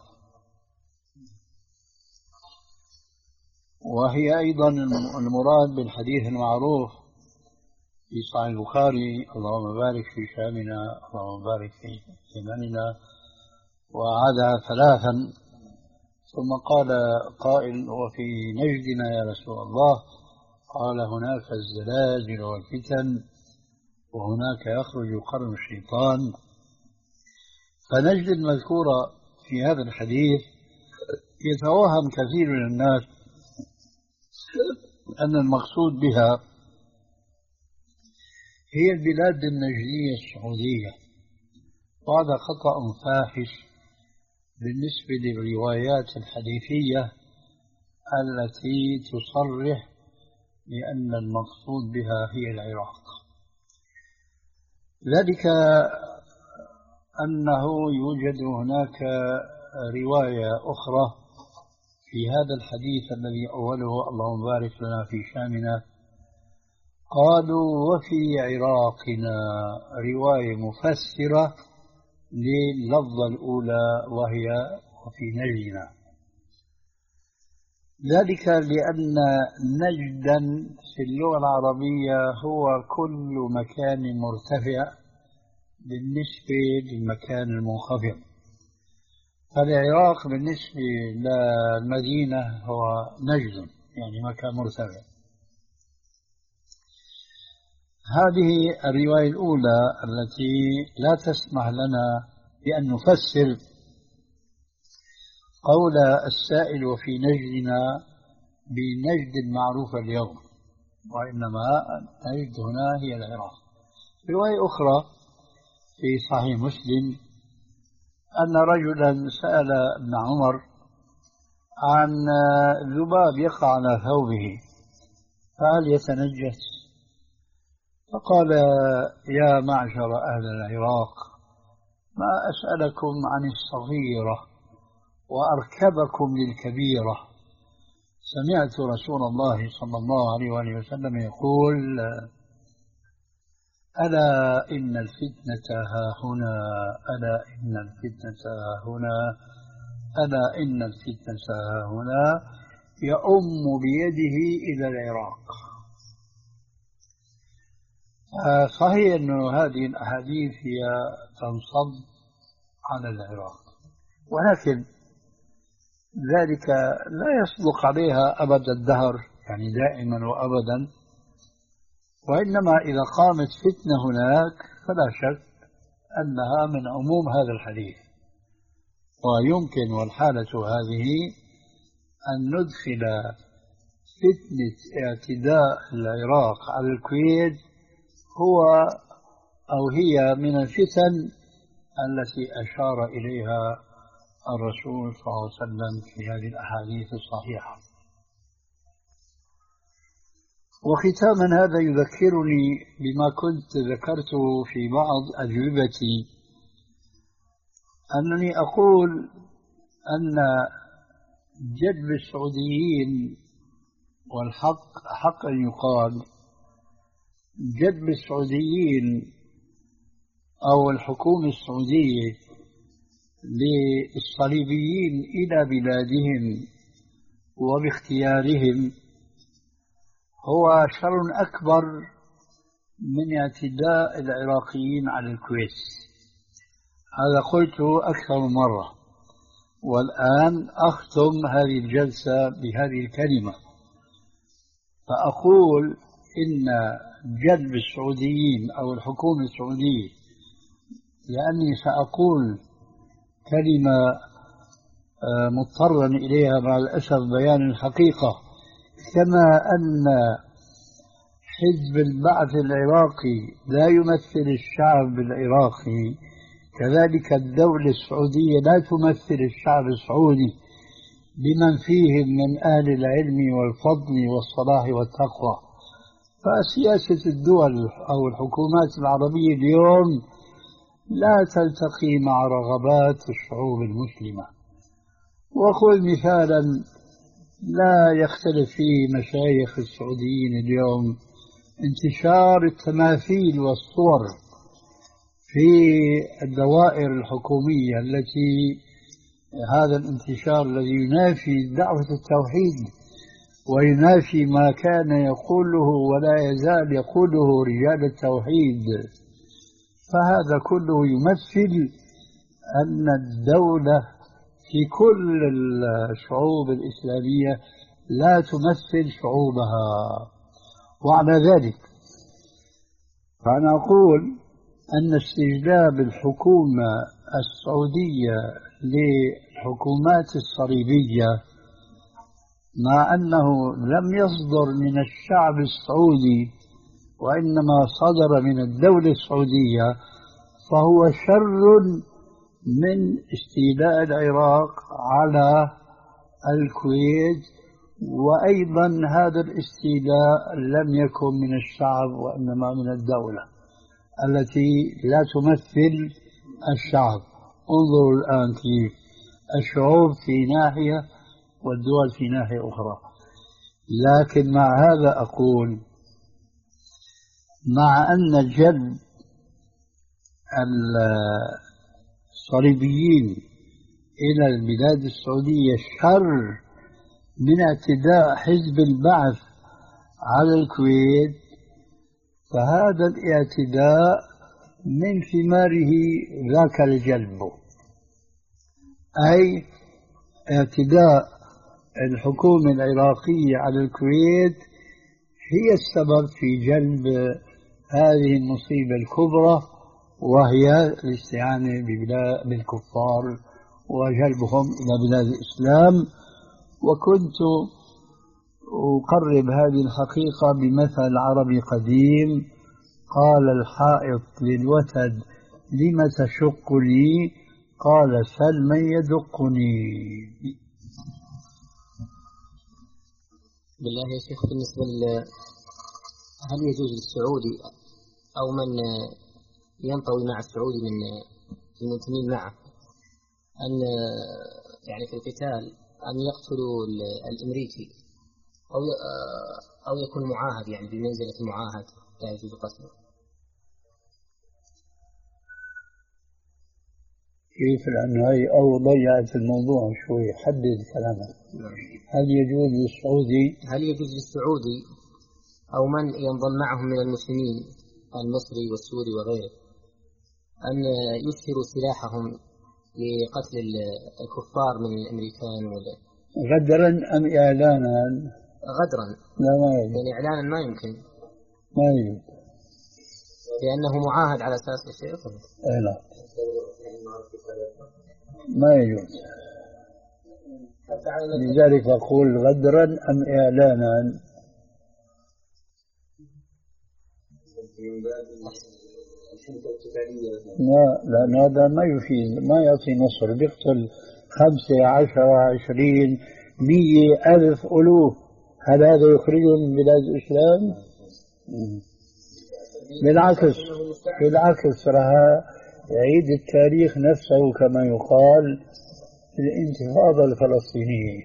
وهي أيضا المراد بالحديث المعروف في صحيح البخاري اللهم بارك في شامنا اللهم بارك في يمننا، وعادها ثلاثا ثم قال قائل وفي نجدنا يا رسول الله؟ قال هناك الزلازل والفتن وهناك يخرج قرن الشيطان. فنجد المذكورة في هذا الحديث يتوهم كثير من الناس أن المقصود بها هي البلاد النجدية السعودية، وهذا خطأ فاحش بالنسبة للروايات الحديثية التي تصرح بأن المقصود بها هي العراق. ذلك أنه يوجد هناك رواية أخرى في هذا الحديث الذي أوله اللهم بارك لنا في شامنا، قالوا وفي عراقنا، رواية مفسرة لللفظة الأولى وهي وفي نجدنا. ذلك لأن نجدا في اللغة العربية هو كل مكان مرتفع بالنسبة للمكان المنخفض، فالعراق بالنسبة للمدينة هو نجد يعني مكان مرتفع. هذه الرواية الأولى التي لا تسمح لنا بأن نفسر قول السائل وفي نجدنا بنجد المعروفة اليوم، وإنما نجد هنا هي العراق. رواية أخرى في صحيح مسلم أن رجلا سأل ابن عمر عن ذباب يقع على ثوبه فهل يتنجس؟ فقال يا معشر أهل العراق ما أسألكم عن الصغيرة وأركبكم للكبيرة. سمعت رسول الله صلى الله عليه وآله وسلم يقول ألا إن الفتنة ها هنا، ألا إن الفتنة ها هنا، ألا إن الفتنة ها هنا، يؤم بيده إلى العراق. صحيح أن هذه الأحاديث هي تنصب على العراق، ولكن ذلك لا يصدق عليها أبد الدهر، يعني دائما وأبدا، وإنما إذا قامت فتنة هناك فلا شك أنها من عموم هذا الحديث. ويمكن والحالة هذه أن ندخل فتنة اعتداء العراق على الكويت هو أو هي من الفتن التي أشار إليها الرسول صلى الله عليه وسلم في هذه الأحاديث الصحيحة. وختاما هذا يذكرني بما كنت ذكرته في بعض أجوبتي، أنني أقول أن جذب السعوديين، والحق حقا يقال جذب السعوديين أو الحكومة السعودية للصليبيين إلى بلادهم وباختيارهم هو شر أكبر من اعتداء العراقيين على الكويت. هذا قلته أكثر من مرة، والآن أختم هذه الجلسة بهذه الكلمة، فأقول إن جذب السعوديين أو الحكومة السعودية، لأني سأقول كلمة مضطرا إليها مع الأسف بيان الحقيقة، كما أن حزب البعث العراقي لا يمثل الشعب العراقي، كذلك الدولة السعودية لا تمثل الشعب السعودي بمن فيهم من أهل العلم والفضل والصلاح والتقوى. فسياسة الدول أو الحكومات العربية اليوم لا تلتقي مع رغبات الشعوب المسلمة. وأقول مثالا لا يختلف فيه مشايخ السعوديين اليوم، انتشار التماثيل والصور في الدوائر الحكومية، التي هذا الانتشار الذي ينافي دعوة التوحيد وينافي ما كان يقوله ولا يزال يقوله رجال التوحيد. فهذا كله يمثل أن الدولة في كل الشعوب الإسلامية لا تمثل شعوبها. وعلى ذلك فأنا أقول أن استجلاب الحكومة السعودية للحكومات الصليبية، مع أنه لم يصدر من الشعب السعودي وإنما صدر من الدولة السعودية، فهو شر من استيلاء العراق على الكويت. وأيضا هذا الاستيلاء لم يكن من الشعب وإنما من الدولة التي لا تمثل الشعب. انظروا الآن كيف الشعوب في ناحية والدول في ناحية أخرى. لكن مع هذا أقول، مع أن جلب الصليبيين إلى البلاد السعودية شر من اعتداء حزب البعث على الكويت، فهذا الاعتداء من ثماره ذاك الجلب، أي اعتداء الحكومة العراقية على الكويت هي السبب في جلب هذه المصيبة الكبرى، وهي الاستعانة بالكفار وجلبهم إلى بلاد الإسلام. وكنت أقرب هذه الحقيقة بمثل عربي قديم قال الحائط للوتد لم تشقني؟ قال سل من يدقني. بالله يا شيخ، بالنسبة ل هل يجوز للسعودي أو من ينطوي مع السعودي من المنتمين معه أن يعني في القتال أن يقتلوا الأمريكي أو أو يكون معاهد، يعني بمنزلة معاهد لا يجوز قتله؟ كيف؟ لأنه هي أو ضيعت الموضوع شوي. حدد كلامك. هل يجوز للسعودي هل يجوز للسعودي أو من ينضم معهم من المسلمين المصري والسوري وغيره أن يسهروا سلاحهم لقتل الكفار من الأمريكان؟ غدرا أم إعلانا؟ غدرا. لا ما يجوز. يعني إعلانا ما يمكن. ما يجوز لأنه معاهد على أساس الشيء. لا ما يجوز. لذلك أقول غدرا أم إعلانا. لا لأن هذا ما يفيد، ما يعطي نصر. بيقتل خمسة عشر عشرين مية ألف ألوف، هل هذا يخرجهم من بلاد الإسلام؟ بالعكس بالعكس راح يعيد التاريخ نفسه كما يقال في الانتفاضة الفلسطينية.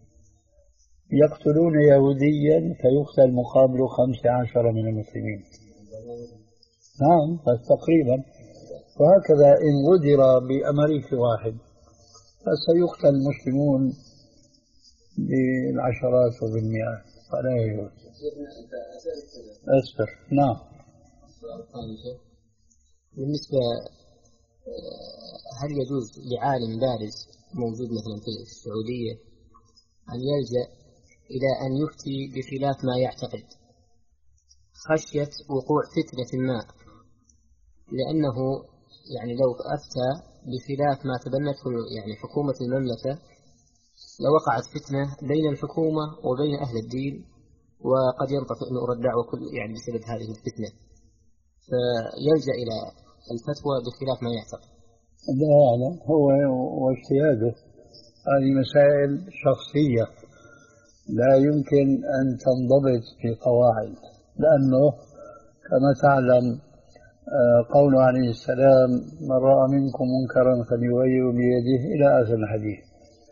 يقتلون يهوديا فيقتل مقابله خمسة عشر من المسلمين. نعم بس تقريبا. وهكذا إن غدر بأمريكي واحد فسيقتل المسلمون بالعشرات وبالمئات، فلا يجوز. أسفر. نعم. بالنسبة هل يجوز لعالم بارز موجود مثلا في السعودية أن يلجأ إلى أن يفتي بخلاف ما يعتقد خشية وقوع فتنة ما؟ لأنه يعني لو أفتى بخلاف ما تبنته يعني حكومة المملكة لوقعت فتنة بين الحكومة وبين أهل الدين، وقد ينطفئ نور الدعوة كل يعني بسبب هذه الفتنة، فيلجأ إلى الفتوى بخلاف ما يعتقد. لا أعلم هو واجتهاده. هذه مسائل شخصية لا يمكن أن تنضبط بقواعد، لأنه كما تعلم قوله عليه السلام من رأى منكم منكرا فليغيره بيده إلى آخر الحديث،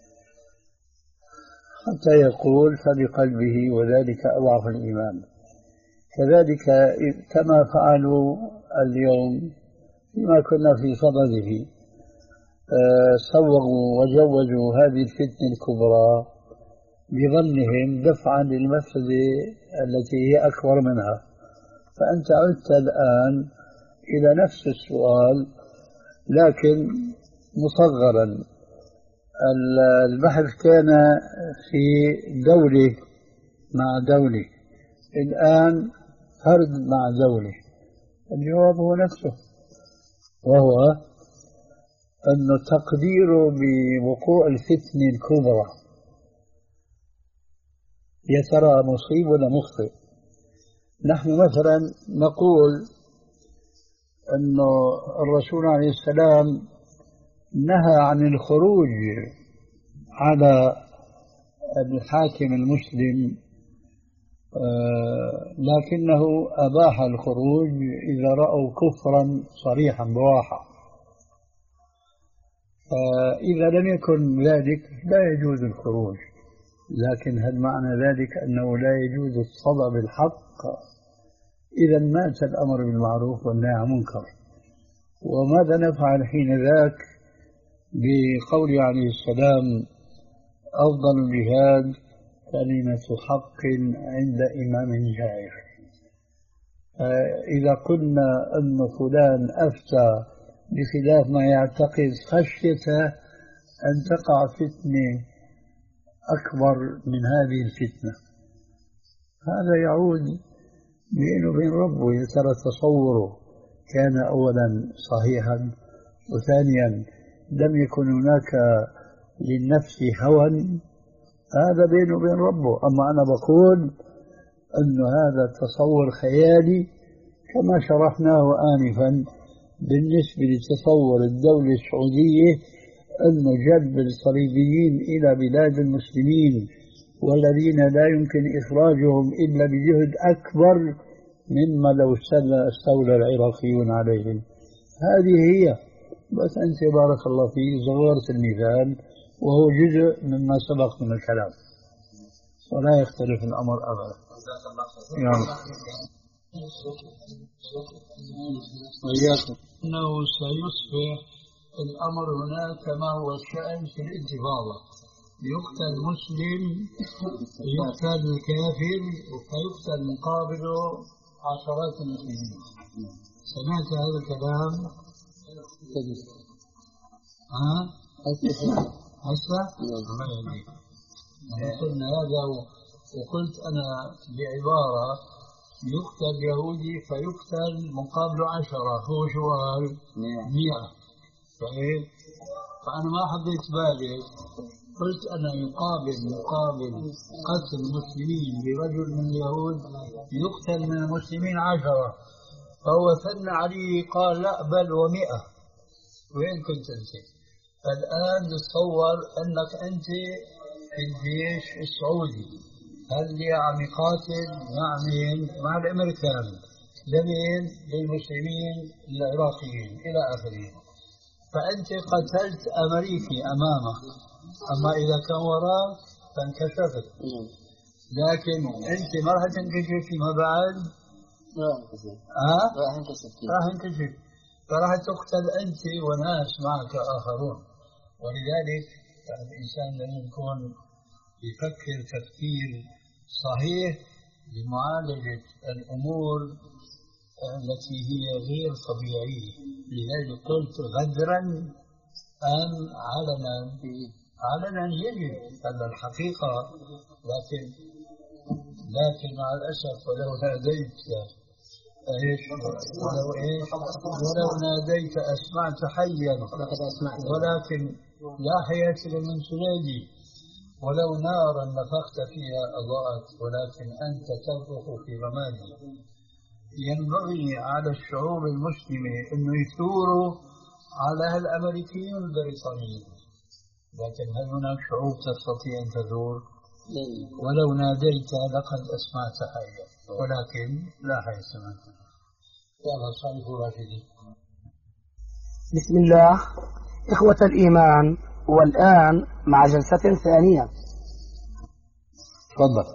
حتى يقول فبقلبه وذلك أضعف الإيمان. كذلك كما فعلوا اليوم فيما كنا في صدده، سوغوا وجوزوا هذه الفتنة الكبرى بظنهم دفعا للمفسدة التي هي أكبر منها. فأنت عدت الآن إلى نفس السؤال لكن مصغرا. البحث كان في دولة مع دولة، الآن فرد مع دولة. الجواب هو نفسه، وهو أن تقديره بوقوع الفتنة الكبرى يا ترى مصيب ولا مخطئ. نحن مثلا نقول أن الرسول عليه السلام نهى عن الخروج على الحاكم المسلم، لكنه أباح الخروج إذا رأوا كفرا صريحا بواحة. فإذا لم يكن ذلك لا يجوز الخروج، لكن هل معنى ذلك أنه لا يجوز الصدى بالحق؟ إذا مات الأمر بالمعروف والنهي عن المنكر. وماذا نفعل حين ذاك بقول عليه السلام أفضل الجهاد كلمة حق عند إمام جائر؟ إذا قلنا أن فلان أفتى بخلاف ما يعتقد خشية أن تقع فتنة أكبر من هذه الفتنة، هذا يعود بينه وبين ربه. يا ترى تصوره كان أولا صحيحا، وثانيا لم يكن هناك للنفس هوى، هذا بينه وبين ربه. أما أنا بقول أن هذا تصور خيالي كما شرحناه آنفا بالنسبة لتصور الدولة السعودية أنه جلب الصليبيين إلى بلاد المسلمين والذين لا يمكن إخراجهم إلا بجهد أكبر مما لو استولى العراقيون عليهم. هذه هي. بس أنت بارك الله فيك صغرت المثال وهو جزء مما سبق من الكلام، ولا يختلف الأمر أبدا. وإياكم. أنه سيصبح الأمر هناك كما هو الشأن في الانتفاضة، يقتل مسلم يقتل الكافر ويقتل مقابله عشرات المسلمين. سمعت هذا الكلام؟ ها؟ هسه؟ قلنا هذا وقلت أنا بعبارة يقتل يهودي فيقتل مقابله عشرة، هو شو قال؟ مئة. صحيح؟ فأنا ما حطيت بالي، قلت أنا يقابل مقابل قتل المسلمين برجل من اليهود يقتل من المسلمين عشرة، فهو ثنى عليه قال لا بل ومئة. وين كنت أنت؟ الآن نتصور أنك أنت في الجيش السعودي، هل عم يقاتل مع مين؟ مع الأمريكان، لمين؟ للمسلمين العراقيين إلى آخره. فأنت قتلت أمريكي أمامك، أما إذا كان وراك فانكشفت، لكن أنت ما راح تنكشف فيما بعد. ها؟ راح انكشف، فراح تقتل أنت وناس معك آخرون. ولذلك الإنسان لازم يكون يفكر تفكير صحيح لمعالجة الأمور التي هي غير طبيعية. لذلك قلت غدرا أم علنا؟ علنا يجب هذا الحقيقة، لكن لكن مع الأسف ولو ناديت ايش ولو ايش ولو ناديت أسمعت حيا ولكن لا حياة لمن تنادي، ولو نارا نفخت فيها أضاءت ولكن أنت تنفخ في رمادي. ينبغي على الشعوب المسلمة أنه يثوروا على الأمريكيين والبريطانيين، لكن هل هناك شعوب تستطيع أن تثور؟ ولو ناديت لقد أسمعت حيا ولكن لا حياة سمعت. يلا صالحوا راشدين. بسم الله. إخوة الإيمان، والآن مع جلسة ثانية. تفضل.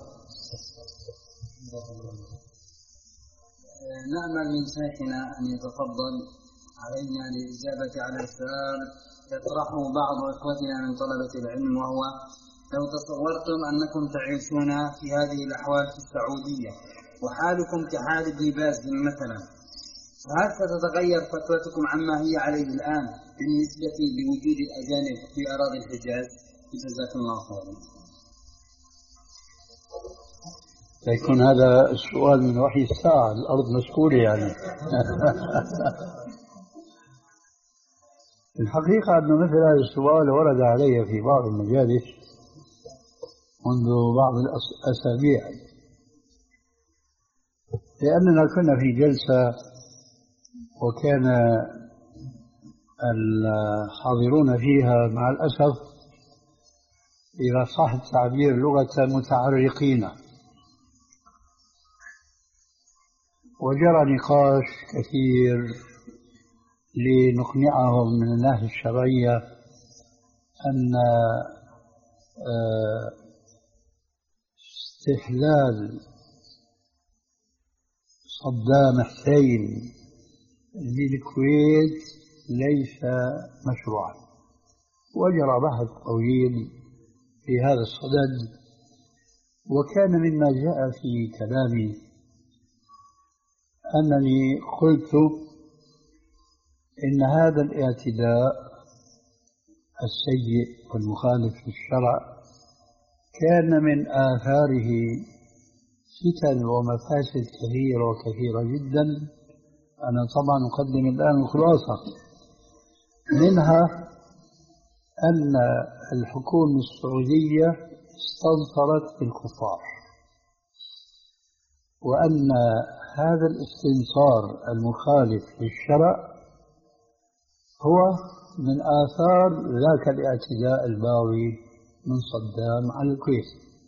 نأمل من شيخنا أن يتفضل علينا للإجابة على سؤال يطرحه بعض إخوتنا من طلبة العلم، وهو لو تصورتم أنكم تعيشون في هذه الأحوال في السعودية وحالكم كحال ابن باز مثلا، فهل ستتغير فتوتكم عما هي عليه الآن بالنسبة لوجود الأجانب في أراضي الحجاز؟ جزاكم الله خيرا. يكون هذا السؤال من وحي الساعة، الأرض مسؤولة يعني. الحقيقة أنه مثل هذا السؤال ورد علي في بعض المجالس منذ بعض الأسابيع، لأننا كنا في جلسة وكان الحاضرون فيها مع الأسف إذا صح التعبير لغة متعرقين، وجرى نقاش كثير لنقنعهم من الناحية الشرعية أن استحلال صدام حسين للكويت ليس مشروعا. وجرى بحث طويل في هذا الصدد، وكان مما جاء في كلامي أنني قلت إن هذا الاعتداء السيء والمخالف للشرع كان من آثاره فتن ومفاسد كثيرة وكثيرة جدا. أنا طبعا أقدم الآن الخلاصة منها أن الحكومة السعودية استنصرت بالكفار، وأن هذا الاستنصار المخالف للشرع هو من آثار ذاك الاعتداء الباغي من صدام على الكويت.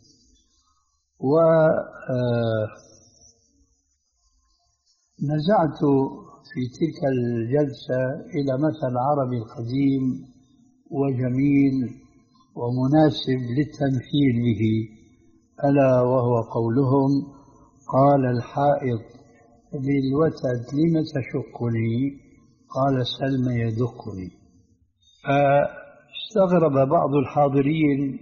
ونزعت في تلك الجلسة إلى مثل عربي قديم وجميل ومناسب للتمثيل به، ألا وهو قولهم: قال الحائط للوتد لم تشقني؟ قال سلم يدقني. استغرب بعض الحاضرين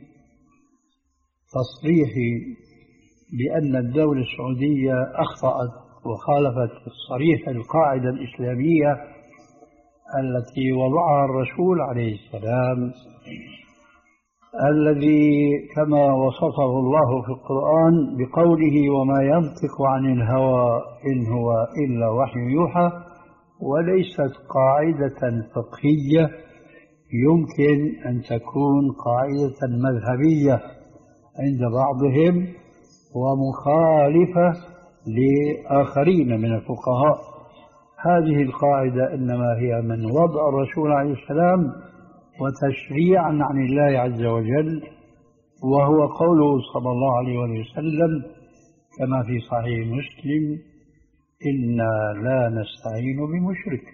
تصريحي بأن الدولة السعودية أخطأت وخالفت صريح القاعدة الإسلامية التي وضعها الرسول عليه السلام، الذي كما وصفه الله في القرآن بقوله وما ينطق عن الهوى إن هو إلا وحي يوحى، وليست قاعدة فقهية يمكن أن تكون قاعدة مذهبية عند بعضهم ومخالفة لآخرين من الفقهاء. هذه القاعدة إنما هي من وضع الرسول عليه السلام وتشريعا عن الله عز وجل، وهو قوله صلى الله عليه وسلم كما في صحيح مسلم إنا لا نستعين بمشرك.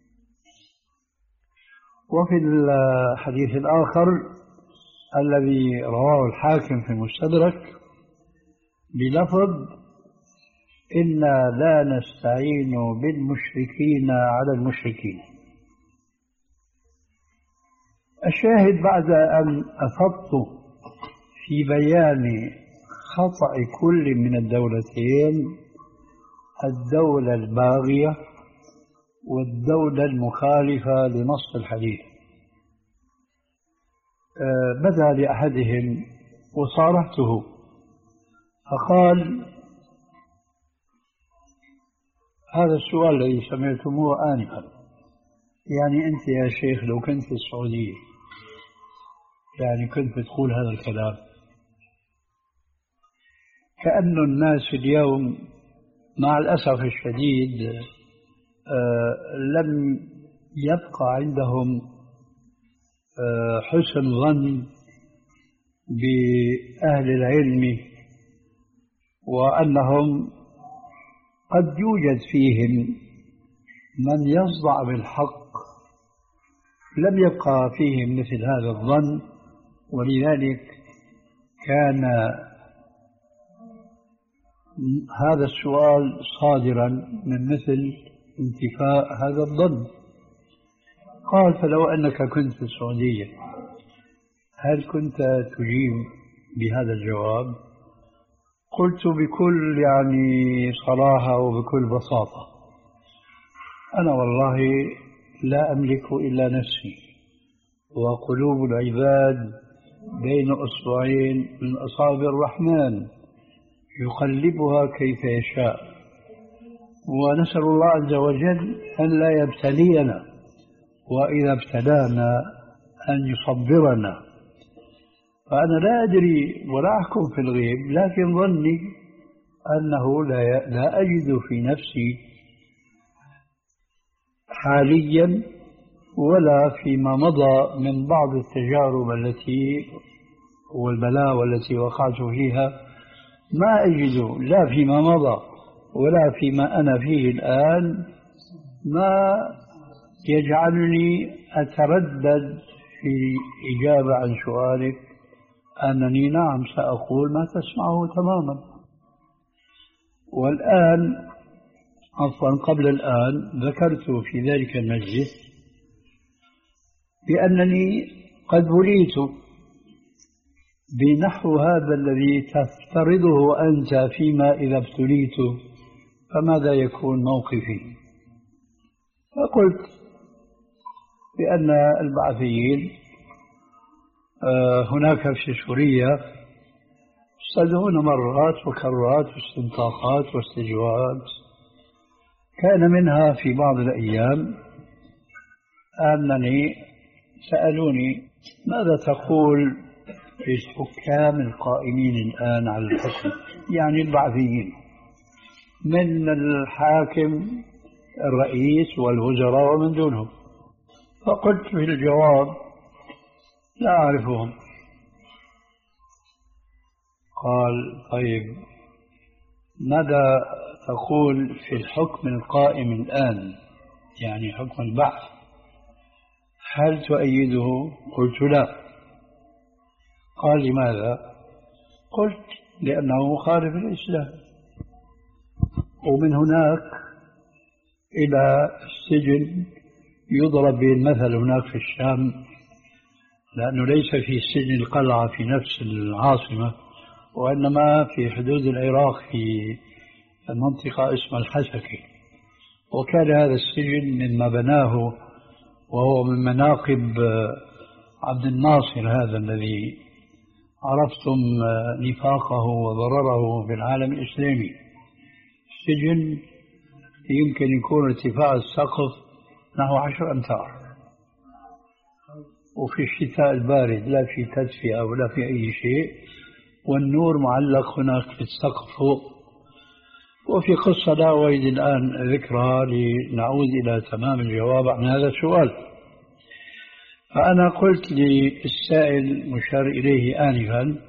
وفي الحديث الآخر الذي رواه الحاكم في المستدرك بلفظ إنا لا نستعين بالمشركين على المشركين. الشاهد بعد أن أفضت في بيان خطأ كل من الدولتين، الدولة الباغية والدولة المخالفة لنص الحديث، بدا لأحدهم وصارحته فقال هذا السؤال الذي سمعتموه آنفا، يعني أنت يا شيخ لو كنت في السعودية يعني كنت تقول هذا الكلام؟ كأن الناس اليوم مع الأسف الشديد لم يبقى عندهم حسن ظن بأهل العلم، وأنهم قد يوجد فيهم من يصدع بالحق، لم يبقى فيهم مثل هذا الظن، ولذلك كان هذا السؤال صادرا من مثل انتفاء هذا الظن. قال فلو أنك كنت في السعودية هل كنت تجيب بهذا الجواب؟ قلت بكل يعني صراحة وبكل بساطة أنا والله لا أملك إلا نفسي، وقلوب العباد بين أصبعين من أصابع الرحمن يقلبها كيف يشاء، ونسأل الله عز وجل أن لا يبتلينا، وإذا ابتلانا أن يصبرنا. فأنا لا أدري ولا أحكم في الغيب، لكن ظني أنه لا, لا أجد في نفسي حاليا ولا فيما مضى من بعض التجارب التي والبلاوى التي وقعت فيها، ما أجد لا فيما مضى ولا فيما أنا فيه الآن ما يجعلني أتردد في إجابة عن سؤالك أنني نعم سأقول ما تسمعه تماما. والآن عفوا قبل الآن ذكرت في ذلك المجلس بأنني قد بليت بنحو هذا الذي تفترضه أنت فيما إذا ابتليت فماذا يكون موقفي؟ فقلت بأن البعثيين هناك في سوريا يستدعون مرات وكرات واستنطاقات واستجوابات. كان منها في بعض الأيام أنني سألوني ماذا تقول في الحكام القائمين الآن على الحكم، يعني البعثيين، من الحاكم الرئيس والوزراء ومن دونهم. فقلت في الجواب لا أعرفهم. قال طيب ماذا تقول في الحكم القائم الآن، يعني حكم البعث، هل تؤيده؟ قلت لا. قال لماذا؟ قلت لأنه مخالف الإسلام، ومن هناك إلى السجن يضرب به المثل هناك في الشام لأنه ليس في سجن القلعة في نفس العاصمة، وإنما في حدود العراق في منطقة اسمها الحسكة. وكان هذا السجن مما بناه وهو من مناقب عبد الناصر هذا الذي عرفتم نفاقه وضرره في العالم الإسلامي. السجن يمكن يكون ارتفاع السقف نحو عشر أمتار، وفي الشتاء البارد لا في تدفئة ولا في أي شيء، والنور معلق هناك في السقف فوق. وفي قصة لا أريد الآن ذكرها لنعود إلى تمام الجواب عن هذا السؤال. فأنا قلت للسائل مشار إليه آنفا،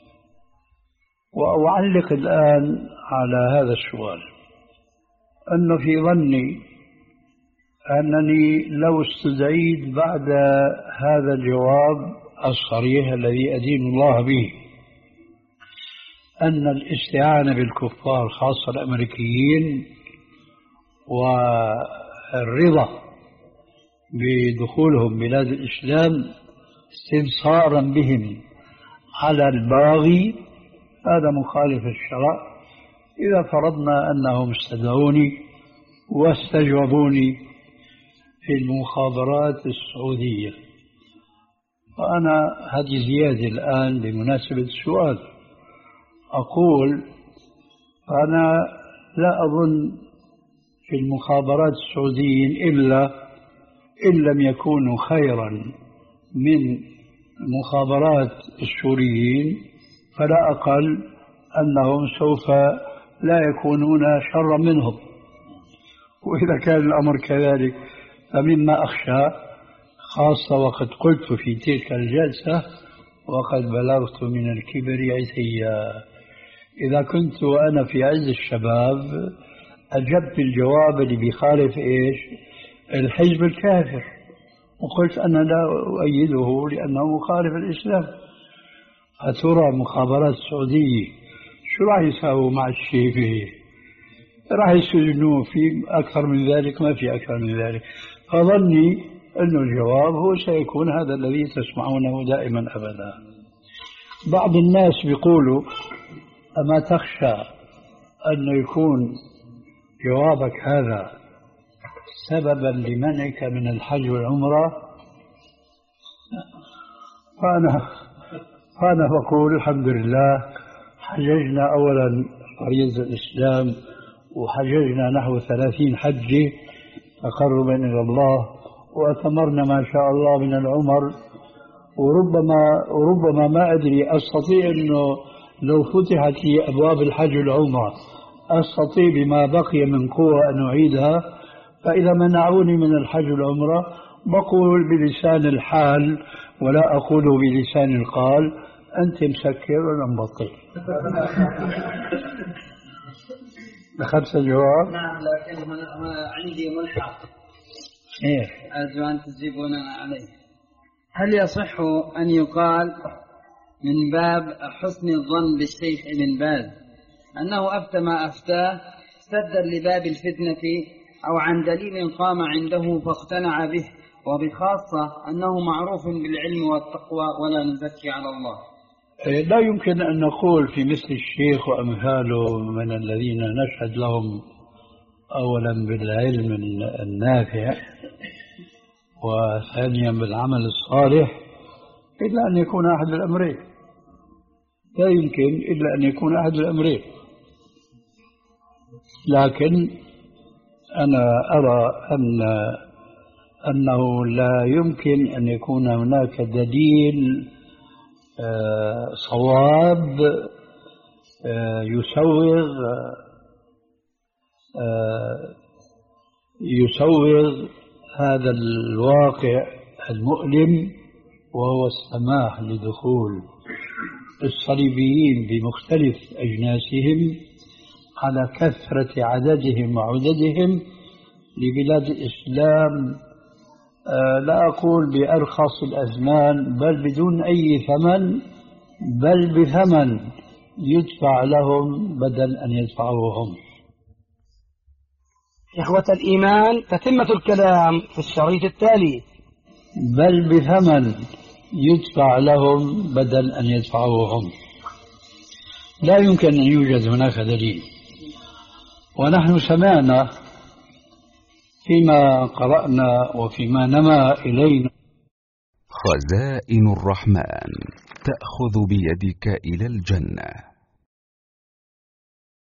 وأعلق الآن على هذا السؤال، أنه في ظني أنني لو استدعيت بعد هذا الجواب الصريح الذي أدين الله به أن الاستعانة بالكفار خاصة الأمريكيين والرضا بدخولهم بلاد الإسلام استنصارا بهم على الباغي هذا مخالف الشرع. إذا فرضنا أنهم استدعوني واستجوبوني في المخابرات السعودية، فأنا هذه زيادة الآن بمناسبة السؤال أقول أنا لا أظن في المخابرات السعوديين إلا إن لم يكونوا خيرا من مخابرات السوريين فلا أقل أنهم سوف لا يكونون شرا منهم. وإذا كان الأمر كذلك فمما أخشى، خاصة وقد قلت في تلك الجلسة وقد بلغت من الكبر عتيا، إذا كنت وأنا في عز الشباب أجبت الجواب اللي بيخالف إيش الحزب الكافر، وقلت أنا لا أؤيده لأنه مخالف الإسلام. أترى مخابرات السعودية شو راح يساووا مع الشيء؟ راح يسجنوه في أكثر من ذلك؟ ما في أكثر من ذلك. فظني أن الجواب هو سيكون هذا الذي تسمعونه دائما أبدا. بعض الناس بيقولوا أما تخشى أن يكون جوابك هذا سببا لمنعك من الحج والعمرة؟ فأنا فأنا بقول الحمد لله، حججنا أولا فريضة الإسلام، وحججنا نحو ثلاثين حجة تقربا إلى الله، وأتمرنا ما شاء الله من العمر، وربما وربما ما أدري أستطيع أنه لو فتحت لي أبواب الحج والعمرة أستطيع بما بقي من قوة أن أعيدها. فإذا منعوني من الحج والعمرة بقول بلسان الحال ولا أقول بلسان القال أنت مسكر ولا مبطل. أخذت الجواب؟ نعم، لكن هنا عندي ملحق إيه؟ أرجو أن تجيبون عليه. هل يصح أن يقال من باب حسن الظن بالشيخ ابن باز أنه أفتى ما أفتاه سدا لباب الفتنة أو عن دليل قام عنده فاقتنع به، وبخاصة أنه معروف بالعلم والتقوى ولا نزكي على الله؟ لا يمكن أن نقول في مثل الشيخ وأمثاله من الذين نشهد لهم أولا بالعلم النافع وثانيا بالعمل الصالح إلا أن يكون أحد الأمرين. لا يمكن إلا أن يكون أحد الأمرين. لكن أنا أرى أن أنه لا يمكن أن يكون هناك دليل صواب يسوغ يسوغ هذا الواقع المؤلم، وهو السماح لدخول الصليبيين بمختلف أجناسهم على كثرة عددهم وعددهم لبلاد الإسلام، لا أقول بأرخص الأثمان بل بدون أي ثمن، بل بثمن يدفع لهم بدل أن يدفعوهم. إخوة الإيمان، تتمة الكلام في الشريط التالي. بل بثمن يدفع لهم بدل أن يدفعوا هم. لا يمكن أن يوجد هناك دليل. ونحن سمعنا فيما قرأنا وفيما نما إلينا. خزائن الرحمن تأخذ بيدك إلى الجنة.